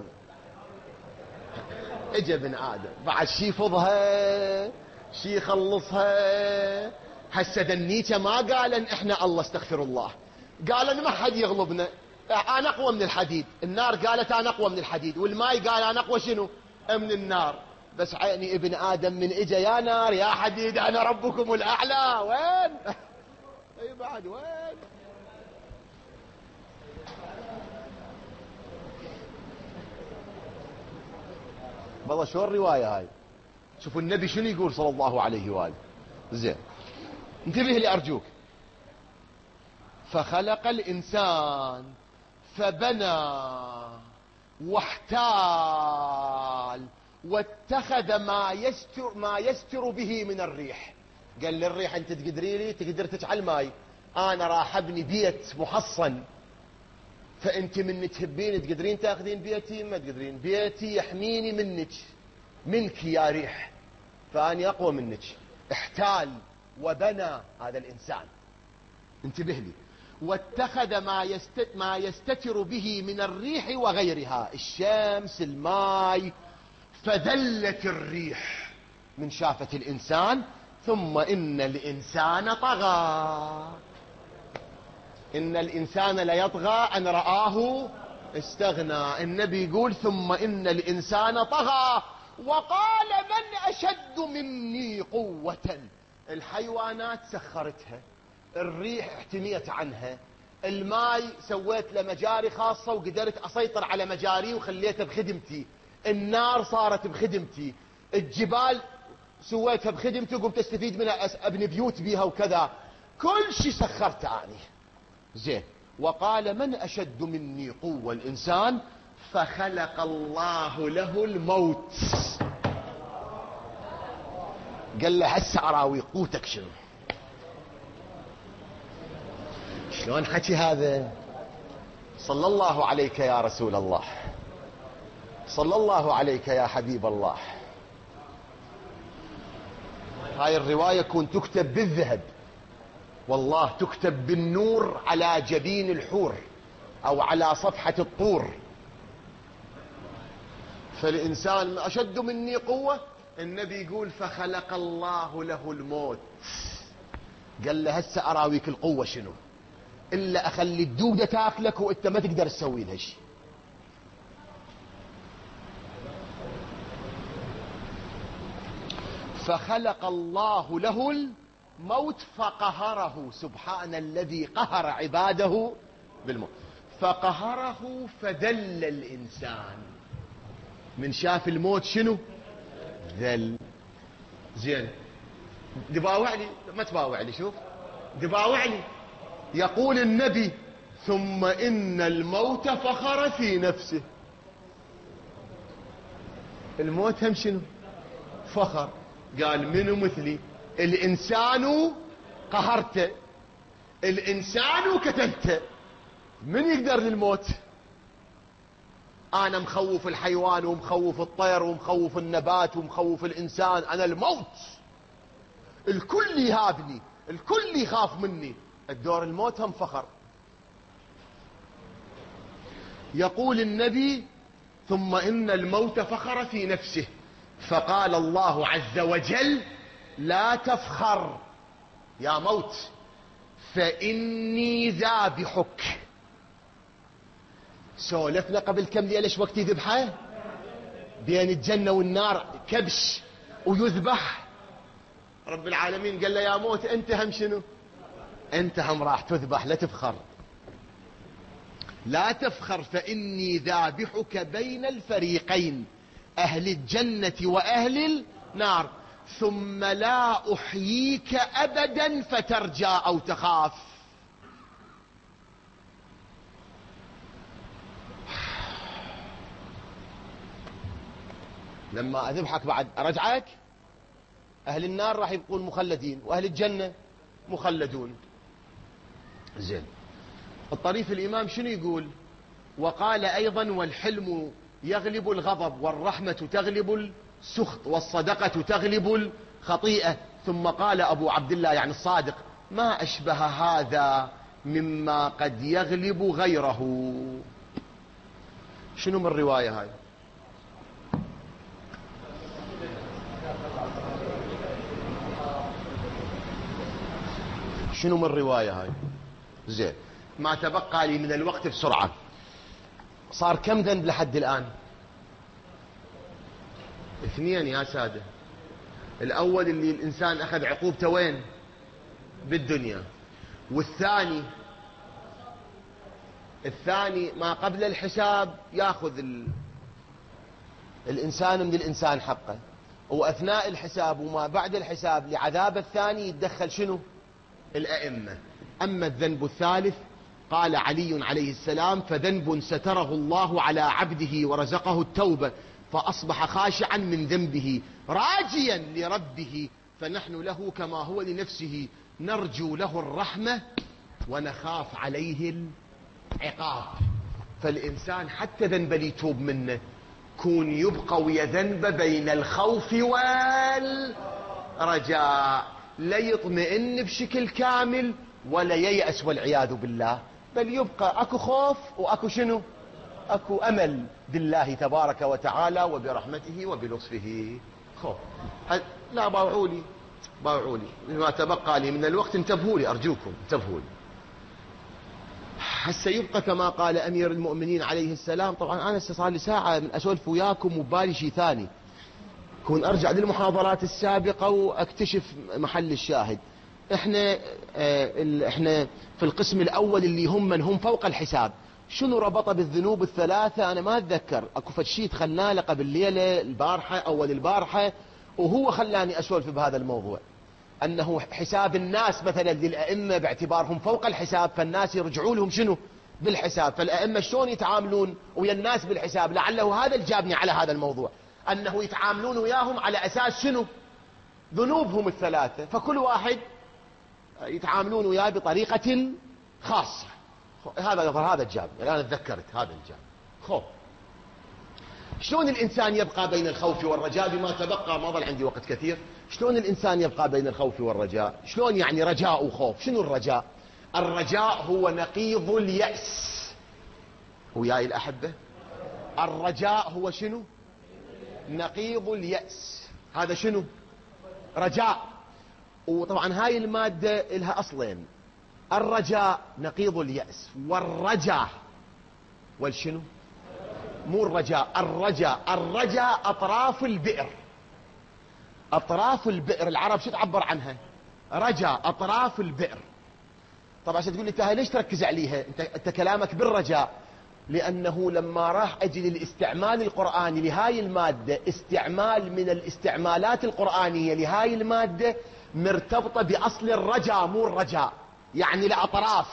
اجى ابن آدم بعد شي يفضها شي يخلصها. هسه دنيته ما قال ان احنا الله استغفر الله، قال ان ما حد يغلبنا، انا اقوى من الحديد. النار قالت انا اقوى من الحديد، والماء قال انا اقوى شنو من النار. بس عيني ابن آدم من اجى يا نار يا حديد انا ربكم الاعلى، وين اي بعد وين. والله شو الرواية هاي؟ شوفوا النبي شنو يقول صلى الله عليه وآله. زين انتبه لي أرجوك. فخلق الإنسان فبنى واحتال واتخذ ما يستر به من الريح. قال للريح انت تقدري لي، تقدر تجعل ماي، انا راح ابني بيت محصن، فانت من تحبين تقدرين تاخذين بيتي، ما تقدرين، بيتي يحميني منك يا ريح، فاني اقوى منك. احتال وبنى هذا الانسان، انتبه لي. واتخذ ما يستتر به من الريح وغيرها، الشمس الماء، فذلت الريح من شافة الانسان. ثم ان الانسان طغى، ان الانسان ليطغى ان رآه استغنى. النبي يقول ثم ان الانسان طغى وقال من اشد مني قوة. الحيوانات سخرتها، الريح احتميت عنها، الماء سويت له مجاري خاصة وقدرت اسيطر على مجاري وخليتها بخدمتي، النار صارت بخدمتي، الجبال سويتها بخدمتي وقمت استفيد منها ابني بيوت بيها وكذا، كل شيء سخرته اني. زين وقال من اشد مني قوة الانسان، فخلق الله له الموت. قال له هسه اراوي قوتك شنو. شلون حكي هذا؟ صلى الله عليك يا رسول الله، صلى الله عليك يا حبيب الله. هاي الرواية كون تكتب بالذهب، والله تكتب بالنور على جبين الحور او على صفحة الطور. فالانسان اشد مني قوة، النبي يقول فخلق الله له الموت. قال له هسه اراويك القوة شنو، الا اخلي الدودة تاكلك وانت ما تقدر تسوي لها شيء. فخلق الله له الموت فقهره. سبحان الذي قهر عباده بالموت. فقهره فذل الانسان، من شاف الموت شنو ذل. زين دباوع لي، ما تباوع لي، شوف دباوع لي. يقول النبي ثم ان الموت فخر في نفسه. الموت هم شنو فخر، قال منو مثلي، الانسان قهرته، الانسان كتلته، من يقدر للموت؟ انا مخوف الحيوان ومخوف الطير ومخوف النبات ومخوف الانسان، انا الموت. الكل يهابني، الكل يخاف مني، الدور الموت هم فخر. يقول النبي ثم ان الموت فخر في نفسه، فقال الله عز وجل لا تفخر يا موت فاني ذابحك. سولفنا قبل كم ليلة ايش وقت يذبحه، بين الجنة والنار كبش ويذبح. رب العالمين قال له يا موت انت هم شنو، انت هم راح تذبح، لا تفخر. لا تفخر فاني ذابحك بين الفريقين، اهل الجنة واهل النار، ثم لا احييك ابدا فترجى او تخاف. لما اذبحك بعد ارجعك، اهل النار راح يبقون مخلدين واهل الجنة مخلدون. زين الطريف الامام شنو يقول؟ وقال ايضا والحلم يغلب الغضب، والرحمة تغلب السخط، والصدقة تغلب الخطيئة. ثم قال ابو عبد الله يعني الصادق ما اشبه هذا مما قد يغلب غيره. شنو من الرواية هاي؟ شنو من الرواية هاي؟ زين، ما تبقى لي من الوقت بسرعة. صار كم ذنب لحد الآن؟ 2 يا سادة. الأول اللي الإنسان أخذ عقوبته وين؟ بالدنيا. والثاني ما قبل الحساب يأخذ الإنسان من الإنسان حقه، وأثناء الحساب وما بعد الحساب لعذاب الثاني يتدخل شنو؟ الأئمة. أما الذنب الثالث قال علي عليه السلام: فذنب ستره الله على عبده ورزقه التوبة فأصبح خاشعا من ذنبه راجيا لربه، فنحن له كما هو لنفسه، نرجو له الرحمة ونخاف عليه العقاب. فالإنسان حتى ذنب اللي يتوب منه كون يبقى ويا ذنب بين الخوف والرجاء، لا يطمئن بشكل كامل ولا ييأس والعياذ بالله، بل يبقى اكو خوف واكو شنو؟ اكو امل بالله تبارك وتعالى وبرحمته وبلطفه. خوف. لا باوعوا لي ما تبقى لي من الوقت، انتبهوا لي ارجوكم، انتبهوا لي. هسه يبقى كما قال امير المؤمنين عليه السلام. طبعا انا صار لي ساعه من اسولف وياكم وبالي شيء ثاني، كون ارجع للمحاضرات السابقه واكتشف محل الشاهد. احنا في القسم الاول اللي هم من هم فوق الحساب، شنو ربطه بالذنوب الثلاثه؟ انا ما اتذكر، اكو فشي دخلنا له قبل ليله البارحه اول البارحه، وهو خلاني اسولف بهذا الموضوع، انه حساب الناس مثلا للائمه باعتبارهم فوق الحساب، فالناس يرجعوا لهم شنو؟ بالحساب. فالائمه شلون يتعاملون ويا الناس بالحساب؟ لعله هذا الجابني على هذا الموضوع، انه يتعاملون وياهم على اساس شنو؟ ذنوبهم الثلاثه، فكل واحد يتعاملون وياه بطريقه خاصه. هذا الجاب، الان تذكرت هذا الجاب. خوف. شلون الانسان يبقى بين الخوف والرجاء؟ بما تبقى ما ظل عندي وقت كثير. شلون الانسان يبقى بين الخوف والرجاء؟ شلون يعني رجاء وخوف؟ شنو الرجاء؟ الرجاء هو نقيض اليأس. وياي الأحبة، الرجاء هو شنو؟ نقيض اليأس. هذا شنو؟ رجاء. وطبعا هاي المادة لها أصلين، الرجاء نقيض اليأس، والرجاء والشنو؟ مو الرجاء، الرجاء أطراف البئر. أطراف البئر العرب شو تعبر عنها؟ رجاء، أطراف البئر. طبعا ستقول لي انت ليش تركز عليها؟ انت كلامك بالرجاء، لأنه لما راح أجل الاستعمال القرآني لهاي المادة، استعمال من الاستعمالات القرآنية لهاي المادة مرتبطة بأصل الرجاء مو الرجاء، يعني لأطراف.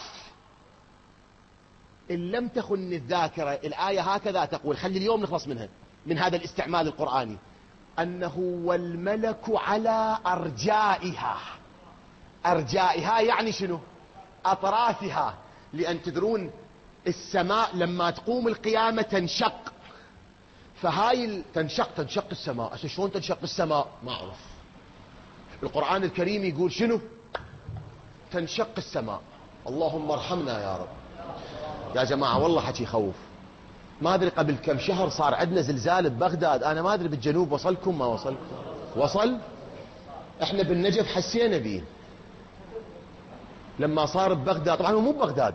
إن لم تخن الذاكرة الآية هكذا تقول، خلي اليوم نخلص منها، من هذا الاستعمال القرآني، أنه والملك على أرجائها. أرجائها يعني شنو؟ أطرافها. لأن تدرون السماء لما تقوم القيامة تنشق، فهاي تنشق السماء. شلون تنشق السماء؟ ما أعرف. القرآن الكريم يقول شنو؟ تنشق السماء. اللهم ارحمنا يا رب. يا جماعة والله حكي خوف. ما أدري قبل كم شهر صار عندنا زلزال ببغداد، أنا ما أدري بالجنوب وصلكم ما وصلكم؟ وصل؟ احنا بالنجف حسينا بيه لما صار ببغداد. طبعا هو مو ببغداد،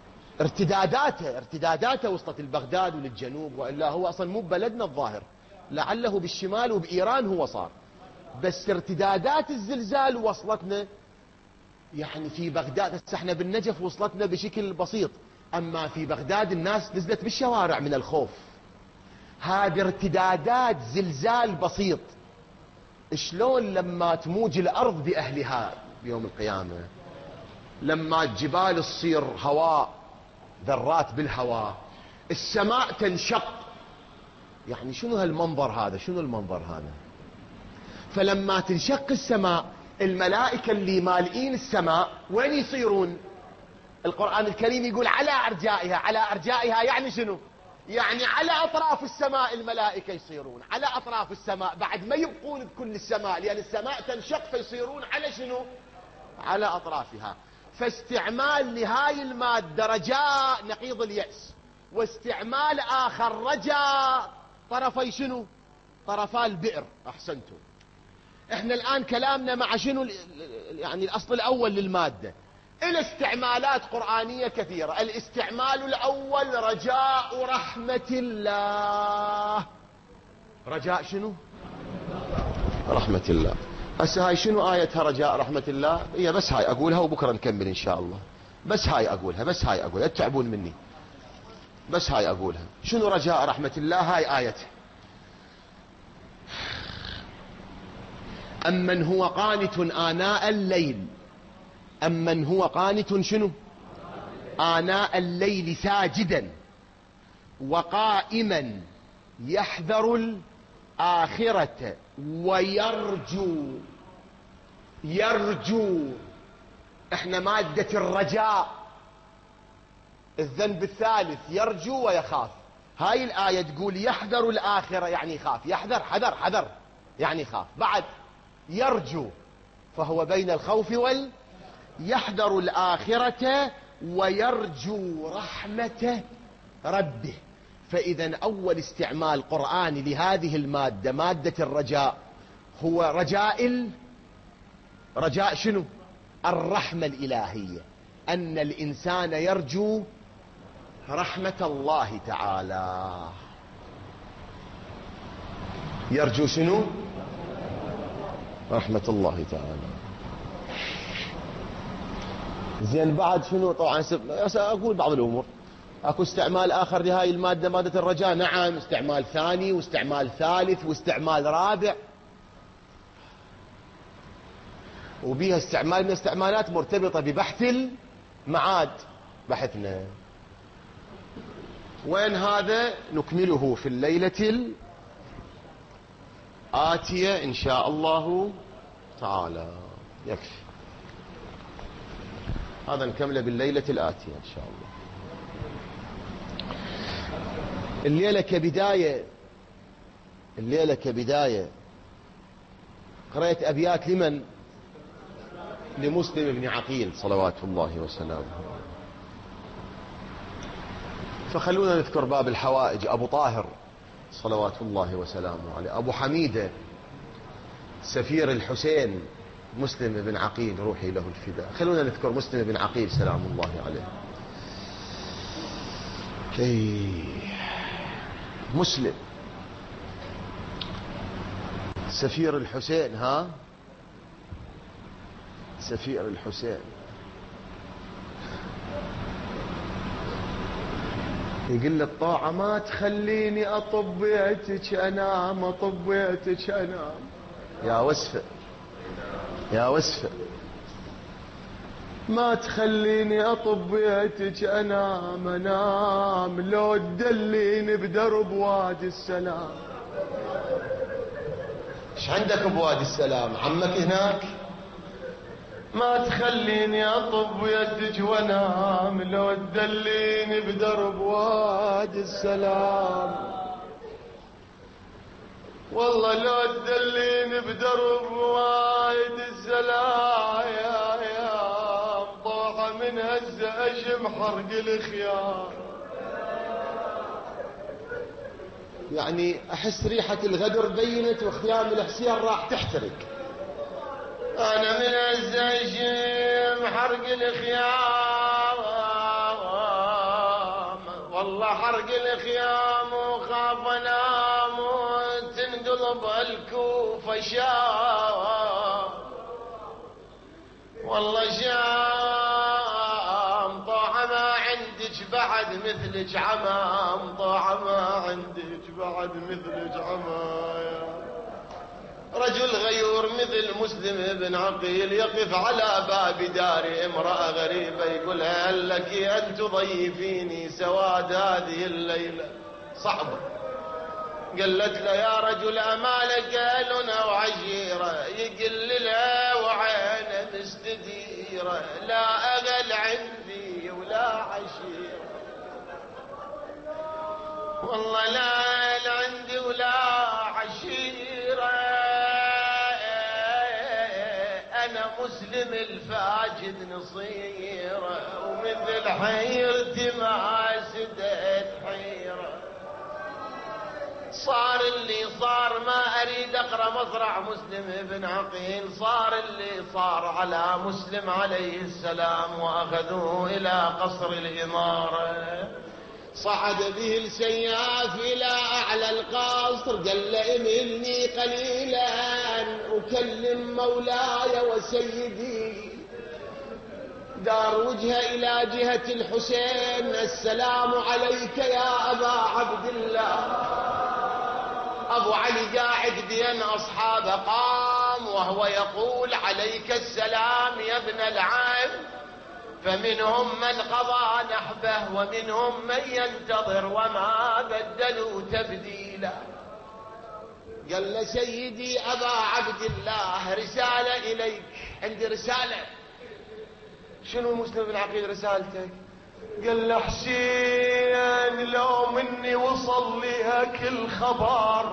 ارتداداته وصلت لبغداد وللجنوب، وإلا هو أصلا مو ببلدنا الظاهر، لعله بالشمال وبإيران هو صار، بس ارتدادات الزلزال وصلتنا يعني في بغداد. هسه احنا بالنجف وصلتنا بشكل بسيط، أما في بغداد الناس نزلت بالشوارع من الخوف. هذه ارتدادات زلزال بسيط. شلون لما تموج الأرض بأهلها بيوم القيامة، لما الجبال تصير هواء، ذرات بالهواء، السماء تنشق، يعني شنو هالمنظر هذا؟ شنو المنظر هذا؟ فلما تنشق السماء، الملائكة اللي مالئين السماء وين يصيرون؟ القرآن الكريم يقول على أرجائها. على أرجائها يعني شنو؟ يعني على أطراف السماء الملائكة يصيرون على أطراف السماء، بعد ما يبقون بكل السماء، لأن السماء تنشق فيصيرون على شنو؟ على أطرافها. فاستعمال لهاي المادة رجاء نقيض اليأس، واستعمال آخر رجاء طرفي شنو؟ طرفا البئر. أحسنتم. احنا الآن كلامنا مع شنو يعني الأصل الأول للمادة. الاستعمالات قرآنية كثيرة. الاستعمال الأول رجاء رحمة الله. رجاء شنو؟ رحمة الله. هسه هاي شنو آيتها رجاء رحمة الله؟ هي بس هاي أقولها وبكرة نكمل إن شاء الله. بس هاي أقولها، بس هاي أقولها، اتعبون مني. بس هاي أقولها. شنو رجاء رحمة الله؟ هاي آيتها. أمن هو قانت آناء الليل. أمن هو قانت شنو؟ آناء الليل ساجدا وقائما يحذر الآخرة ويرجو. يرجو. احنا مادة الرجاء. الذنب الثالث يرجو ويخاف. هاي الآية تقول يحذر الآخرة يعني يخاف. يحذر حذر حذر يعني يخاف. بعد يرجو فهو بين الخوف يحذر الآخرة ويرجو رحمة ربه. فإذا أول استعمال قرآني لهذه المادة مادة الرجاء هو رجاء شنو؟ الرحمة الإلهية. أن الإنسان يرجو رحمة الله تعالى. يرجو شنو؟ رحمة الله تعالى. زين بعد شنو؟ طبعا سأقول بعض الأمور. اكو استعمال آخر لهاي المادة مادة الرجاء. نعم، استعمال ثاني واستعمال ثالث واستعمال رابع، وبيها استعمال من الاستعمالات مرتبطة ببحث المعاد. بحثنا وين هذا نكمله في الليلة الآتية إن شاء الله تعالى. يكفي هذا نكمله بالليلة الآتية إن شاء الله. الليلة كبداية قرأت أبيات لمن؟ لمسلم بن عقيل صلوات الله وسلامه. فخلونا نذكر باب الحوائج. أبو طاهر صلوات الله وسلامه عليه. أبو حميدة سفير الحسين مسلم بن عقيل روحي له الفداء. خلونا نذكر مسلم بن عقيل سلام الله عليه. مسلم سفير الحسين. ها سفير الحسين يقول له الطاعة ما تخليني أطب بيتك أنام، أطب بيتك أنام. يا وسفة يا وسفة ما تخليني أطب بيتك أنام، أنام لو تدليني بدرب وادي السلام. ايش عندك بوادي السلام؟ عمك هناك. ما تخليني أطب يدك وانام لو تدليني بدرب وادي السلام. والله لو تدليني بدرب وادي السلام يا طاحة من هزة أشم حرق الخيار. يعني أحس ريحة الغدر بينت وخيام الحسين راح تحترق. أنا من الزيشم حرق الخيام، والله حرق الخيام وخاف أنام وتنقلب الكوفة شام. والله شام طاعة ما عندك بعد مثلك عمام، طاعة ما عندك بعد مثلك عمام. رجل غيور مثل مسلم بن عقيل يقف على باب دار امرأة غريبة يقول هل لك أن تضيفيني سواد هذه الليلة؟ صعبة. قالت له يا رجل أمالك أهلنا وعشيرة؟ يقل لها وعينه مستديرة لا أغل عندي ولا عشيرة، والله لا أغل عندي ولا عشيرة. أنا مسلم الفاجد نصيرة ومثل حيرتي ما سدت صار اللي صار، ما أريد أقرأ مصرع مسلم بن عقيل. صار اللي صار على مسلم عليه السلام، وأخذوه إلى قصر الإمارة. صعد به السياف إلى أعلى القصر، قال له امهلني قليلا أكلم مولاي وسيدي. دار وجهه إلى جهة الحسين. السلام عليك يا أبا عبد الله. أبو علي قاعد بين أصحابه، قام وهو يقول عليك السلام يا ابن العم. فمنهم من قضى نحبه ومنهم من ينتظر وما بدلوا تبديلا. قال له سيدي أبا عبد الله رسالة إليك، عندي رسالة. شنو مسلم بن عقيل رسالتك؟ قال له حسين لو مني وصل لك الخبر.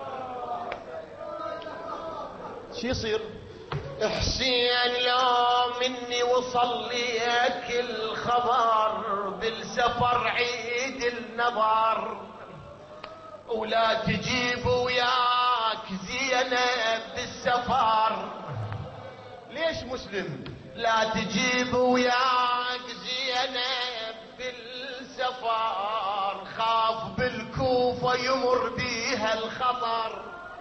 شو يصير؟ حسين لو مني وصل لك الخبر، بالسفر عيد النظر، ولا تجيب وياك زينب بالسفر. ليش مسلم؟ لا تجيب وياك زينب بالسفر، خاف بالكوفة يمر بيها الخطر.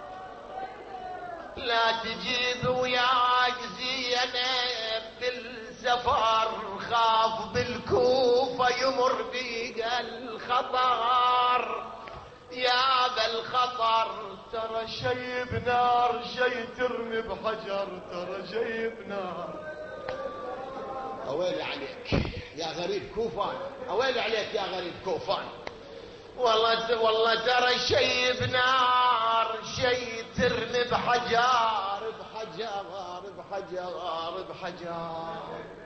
لا تجيب وياك زينب بالسفر، خاف بالكوفة يمر بيها الخطر. يا بالخطر ترى شي بنار، شي ترمي بحجر، ترى شي بنار. أويلي عليك يا غريب كوفان، أويلي عليك يا غريب كوفان. والله ترى شي بنار، شي ترمي بحجر، بحجر بحجر بحجر.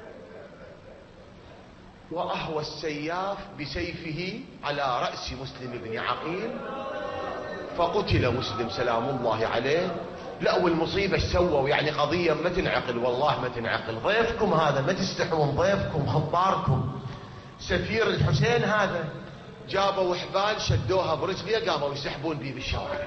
وأهوى السياف بسيفه على رأس مسلم بن عقيل، فقتل مسلم سلام الله عليه. لا والمصيبة ايش سووا؟ يعني قضية ما تنعقل، والله ما تنعقل. ضيفكم هذا ما تستحون، ضيفكم خطاركم سفير الحسين هذا، جابوا حبال شدوها برجليه قاموا يسحبون بيه بالشوارع.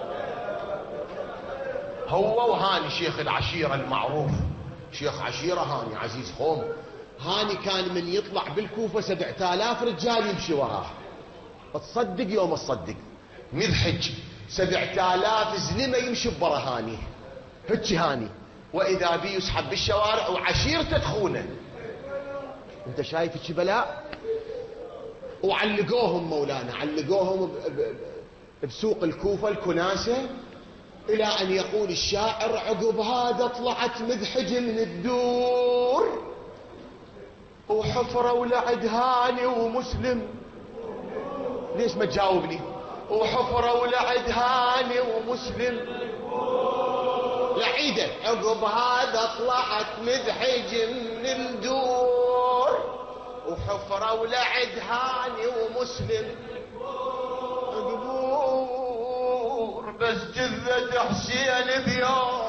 هو وهاني شيخ العشيرة المعروف، شيخ عشيرة هاني عزيز خوم. هاني كان من يطلع بالكوفة 7000 رجال يمشي وراه. تصدق يوم تصدق مذحج 7000 زلمة يمشي برا هاني، هج هاني، وإذا بي يسحب بالشوارع وعشيرته تخونه. انت شايف ايش بلاء؟ وعلقوهم مولانا، علقوهم بسوق الكوفة الكناسة، إلى أن يقول الشاعر عقب هذا طلعت مذحج من الدور، وحفروا لعد هاني ومسلم. ليش ما تجاوبني؟ وحفروا لعد هاني ومسلم لعيدة. عقب هذا طلعت مذحج من الدور، وحفروا لعد هاني ومسلم قبور. بس جثة حسين بيوم،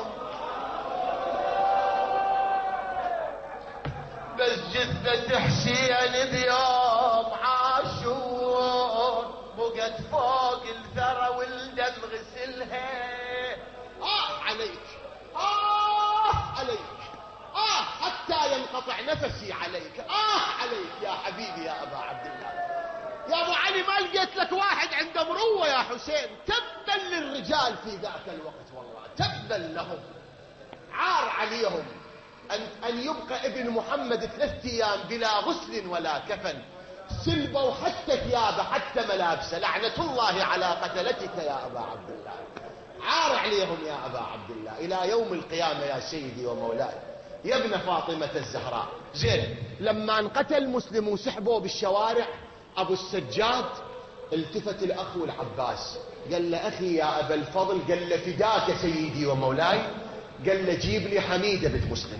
بس جثة حسين بيوم عاشور بقت فوق الثرى والدم غسلها. عليك عليك حتى ينقطع نفسي عليك. عليك يا حبيبي يا أبا عبد الله. يا أبو علي ما لقيت لك واحد عنده مروة يا حسين. تبا للرجال في ذاك الوقت، والله تبا لهم، عار عليهم أن يبقى ابن محمد 3 أيام بلا غسل ولا كفن. سلبوا حتى ثيابه حتى ملابسه، لعنة الله على قتلتك يا أبا عبد الله. عار عليهم يا أبا عبد الله إلى يوم القيامة يا سيدي ومولاي يا ابن فاطمة الزهراء. زين لما انقتل مسلم وسحبوا بالشوارع، أبو السجاد التفت الأخ العباس قال له أخي يا أبا الفضل، قال له فداك سيدي ومولاي، قال له جيب لي حميدة بنت مسلم.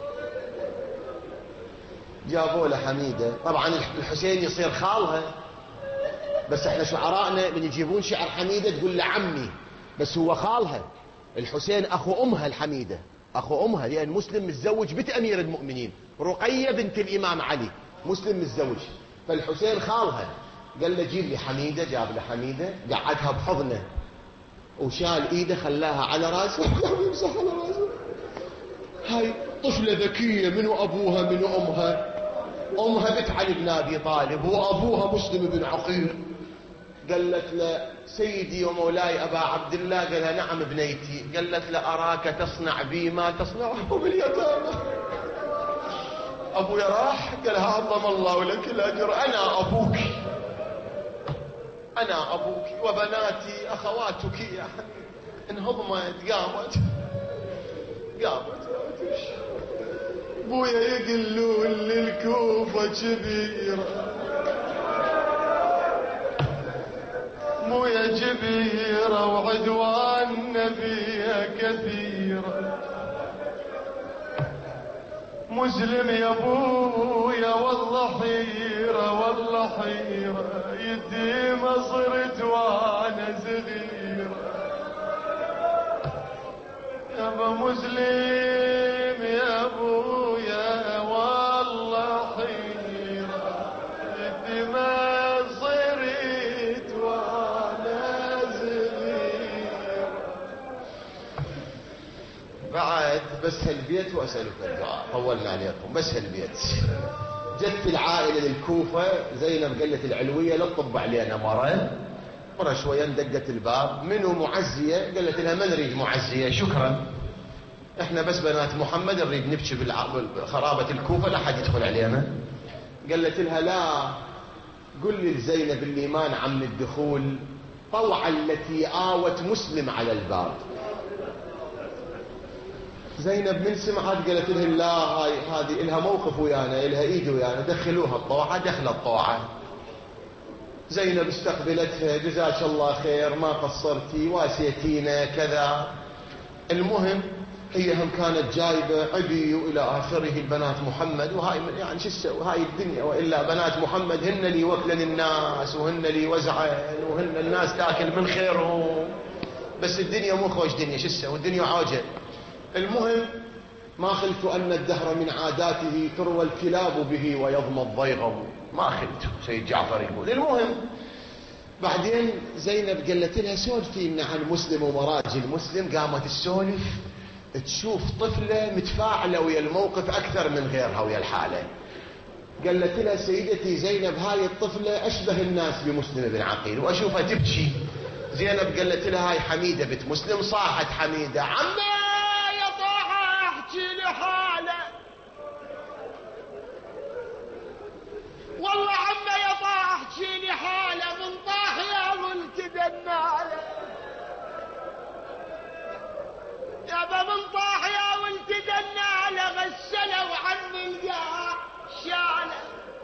جابوا له حميدة. طبعا الحسين يصير خالها، بس احنا شعراءنا من يجيبون شعر حميدة تقول له عمي، بس هو خالها. الحسين أخو أمها الحميدة، أخو أمها، لأن مسلم متزوج بنت أمير المؤمنين رقية بنت الإمام علي، مسلم متزوج، فالحسين خالها. قال له جيب لي حميدة. جاب له حميدة قعدها بحضنه وشال ايده خلاها على راسه يمسح على راسه. هاي طفلة ذكية، منو ابوها منو امها؟ امها بنت علي بن ابي طالب وابوها مسلم بن عقيل. قالت له سيدي ومولاي ابا عبد الله. قال لها نعم بنيتي. قالت له اراك تصنع بي ما تصنعه باليتامى. ابويا راح. قال لها عظم الله لك الاجر، انا ابوك، انا ابوك وبناتي اخواتك يا حبيبي. انهضمت قامت ابويا يقلون للكوفة كبيرة، مويا كبيرة وعدوان فيها كثيرة. مسلم يا ابويا والله حيرة والله حيرة، يدي ما صرت وانا صغيرة. يا ابا مسلم يا ابويا والله حيرة، يدي ما صرت وانا صغيرة. بعد بس هالبيت واسألك الدعاء، طولنا عليكم. بس هالبيت جت العائلة للكوفة، زينب قالت العلوية لا تطب علينا مرة شوية دقت الباب. منو معزية؟ قالت لها ما نريد معزية شكرا، احنا بس بنات محمد نريد نبكي بخرابة الكوفة لا حد يدخل علينا. قالت لها لا، قل لي لزينب اللي مانعة من الدخول طوعا التي آوت مسلم على الباب. زينب من سمعت قالت لها لا، هذه لها موقف ويانا، لها ايد ويانا، دخلوها الطوعة. دخل الطوعة. زينب استقبلتها جزاك الله خير ما قصرتي واسيتينا كذا. المهم هي هم كانت جايبة عبي والى اخره البنات محمد، وهاي يعني شو تسوي هاي الدنيا، والا بنات محمد هن اللي وكلن الناس وهن اللي وزعن وهن الناس تاكل من خيرهم. بس الدنيا مو خوش دنيا، شو تسوي الدنيا عوجة. المهم ما خلت أن الدهر من عاداته تروى الكلاب به ويضمى الضيغم. ما خلت سيد جعفر يقول. المهم بعدين زينب قالت لها سولفي لنا عن مسلم ومراجل مسلم. قامت السولف تشوف طفلة متفاعلة ويا الموقف أكثر من غيرها ويا الحالة. قالت لها سيدتي زينب هاي الطفلة أشبه الناس بمسلم بن عقيل وأشوفها تبكي. زينب قالت لها هاي حميدة بنت مسلم. صاحت حميدة عمي لحالة والله عمي يا طاح احكي لي حالة من طاح يا ولد دنالة. يا با من طاح يا ولد دنالة غسلوا عني القاع شالة.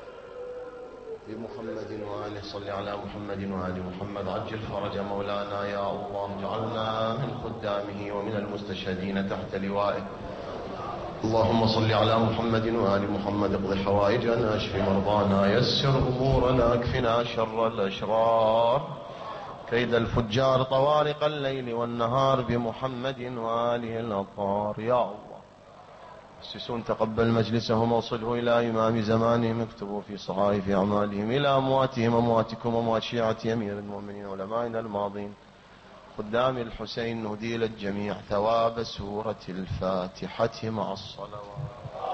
بمحمد وآله صل على محمد وآل محمد عجل فرج مولانا يا الله. اجعلنا من خدامه ومن المستشهدين تحت لوائه. اللهم صل على محمد وآل محمد اقض حوائجنا اشف مرضانا يسر أمورنا اكفنا شر الأشرار كيد الفجار طوارق الليل والنهار بمحمد وآله الأطهار. يا الله السسون تقبل مجلسهم وصله إلى إمام زمانهم، اكتبوا في صحائف أعمالهم إلى أمواتهم أمواتكم أموات شيعة أمير المؤمنين علمائنا الماضين قدام الحسين. نهدي للجميع ثواب سورة الفاتحة مع الصلوات.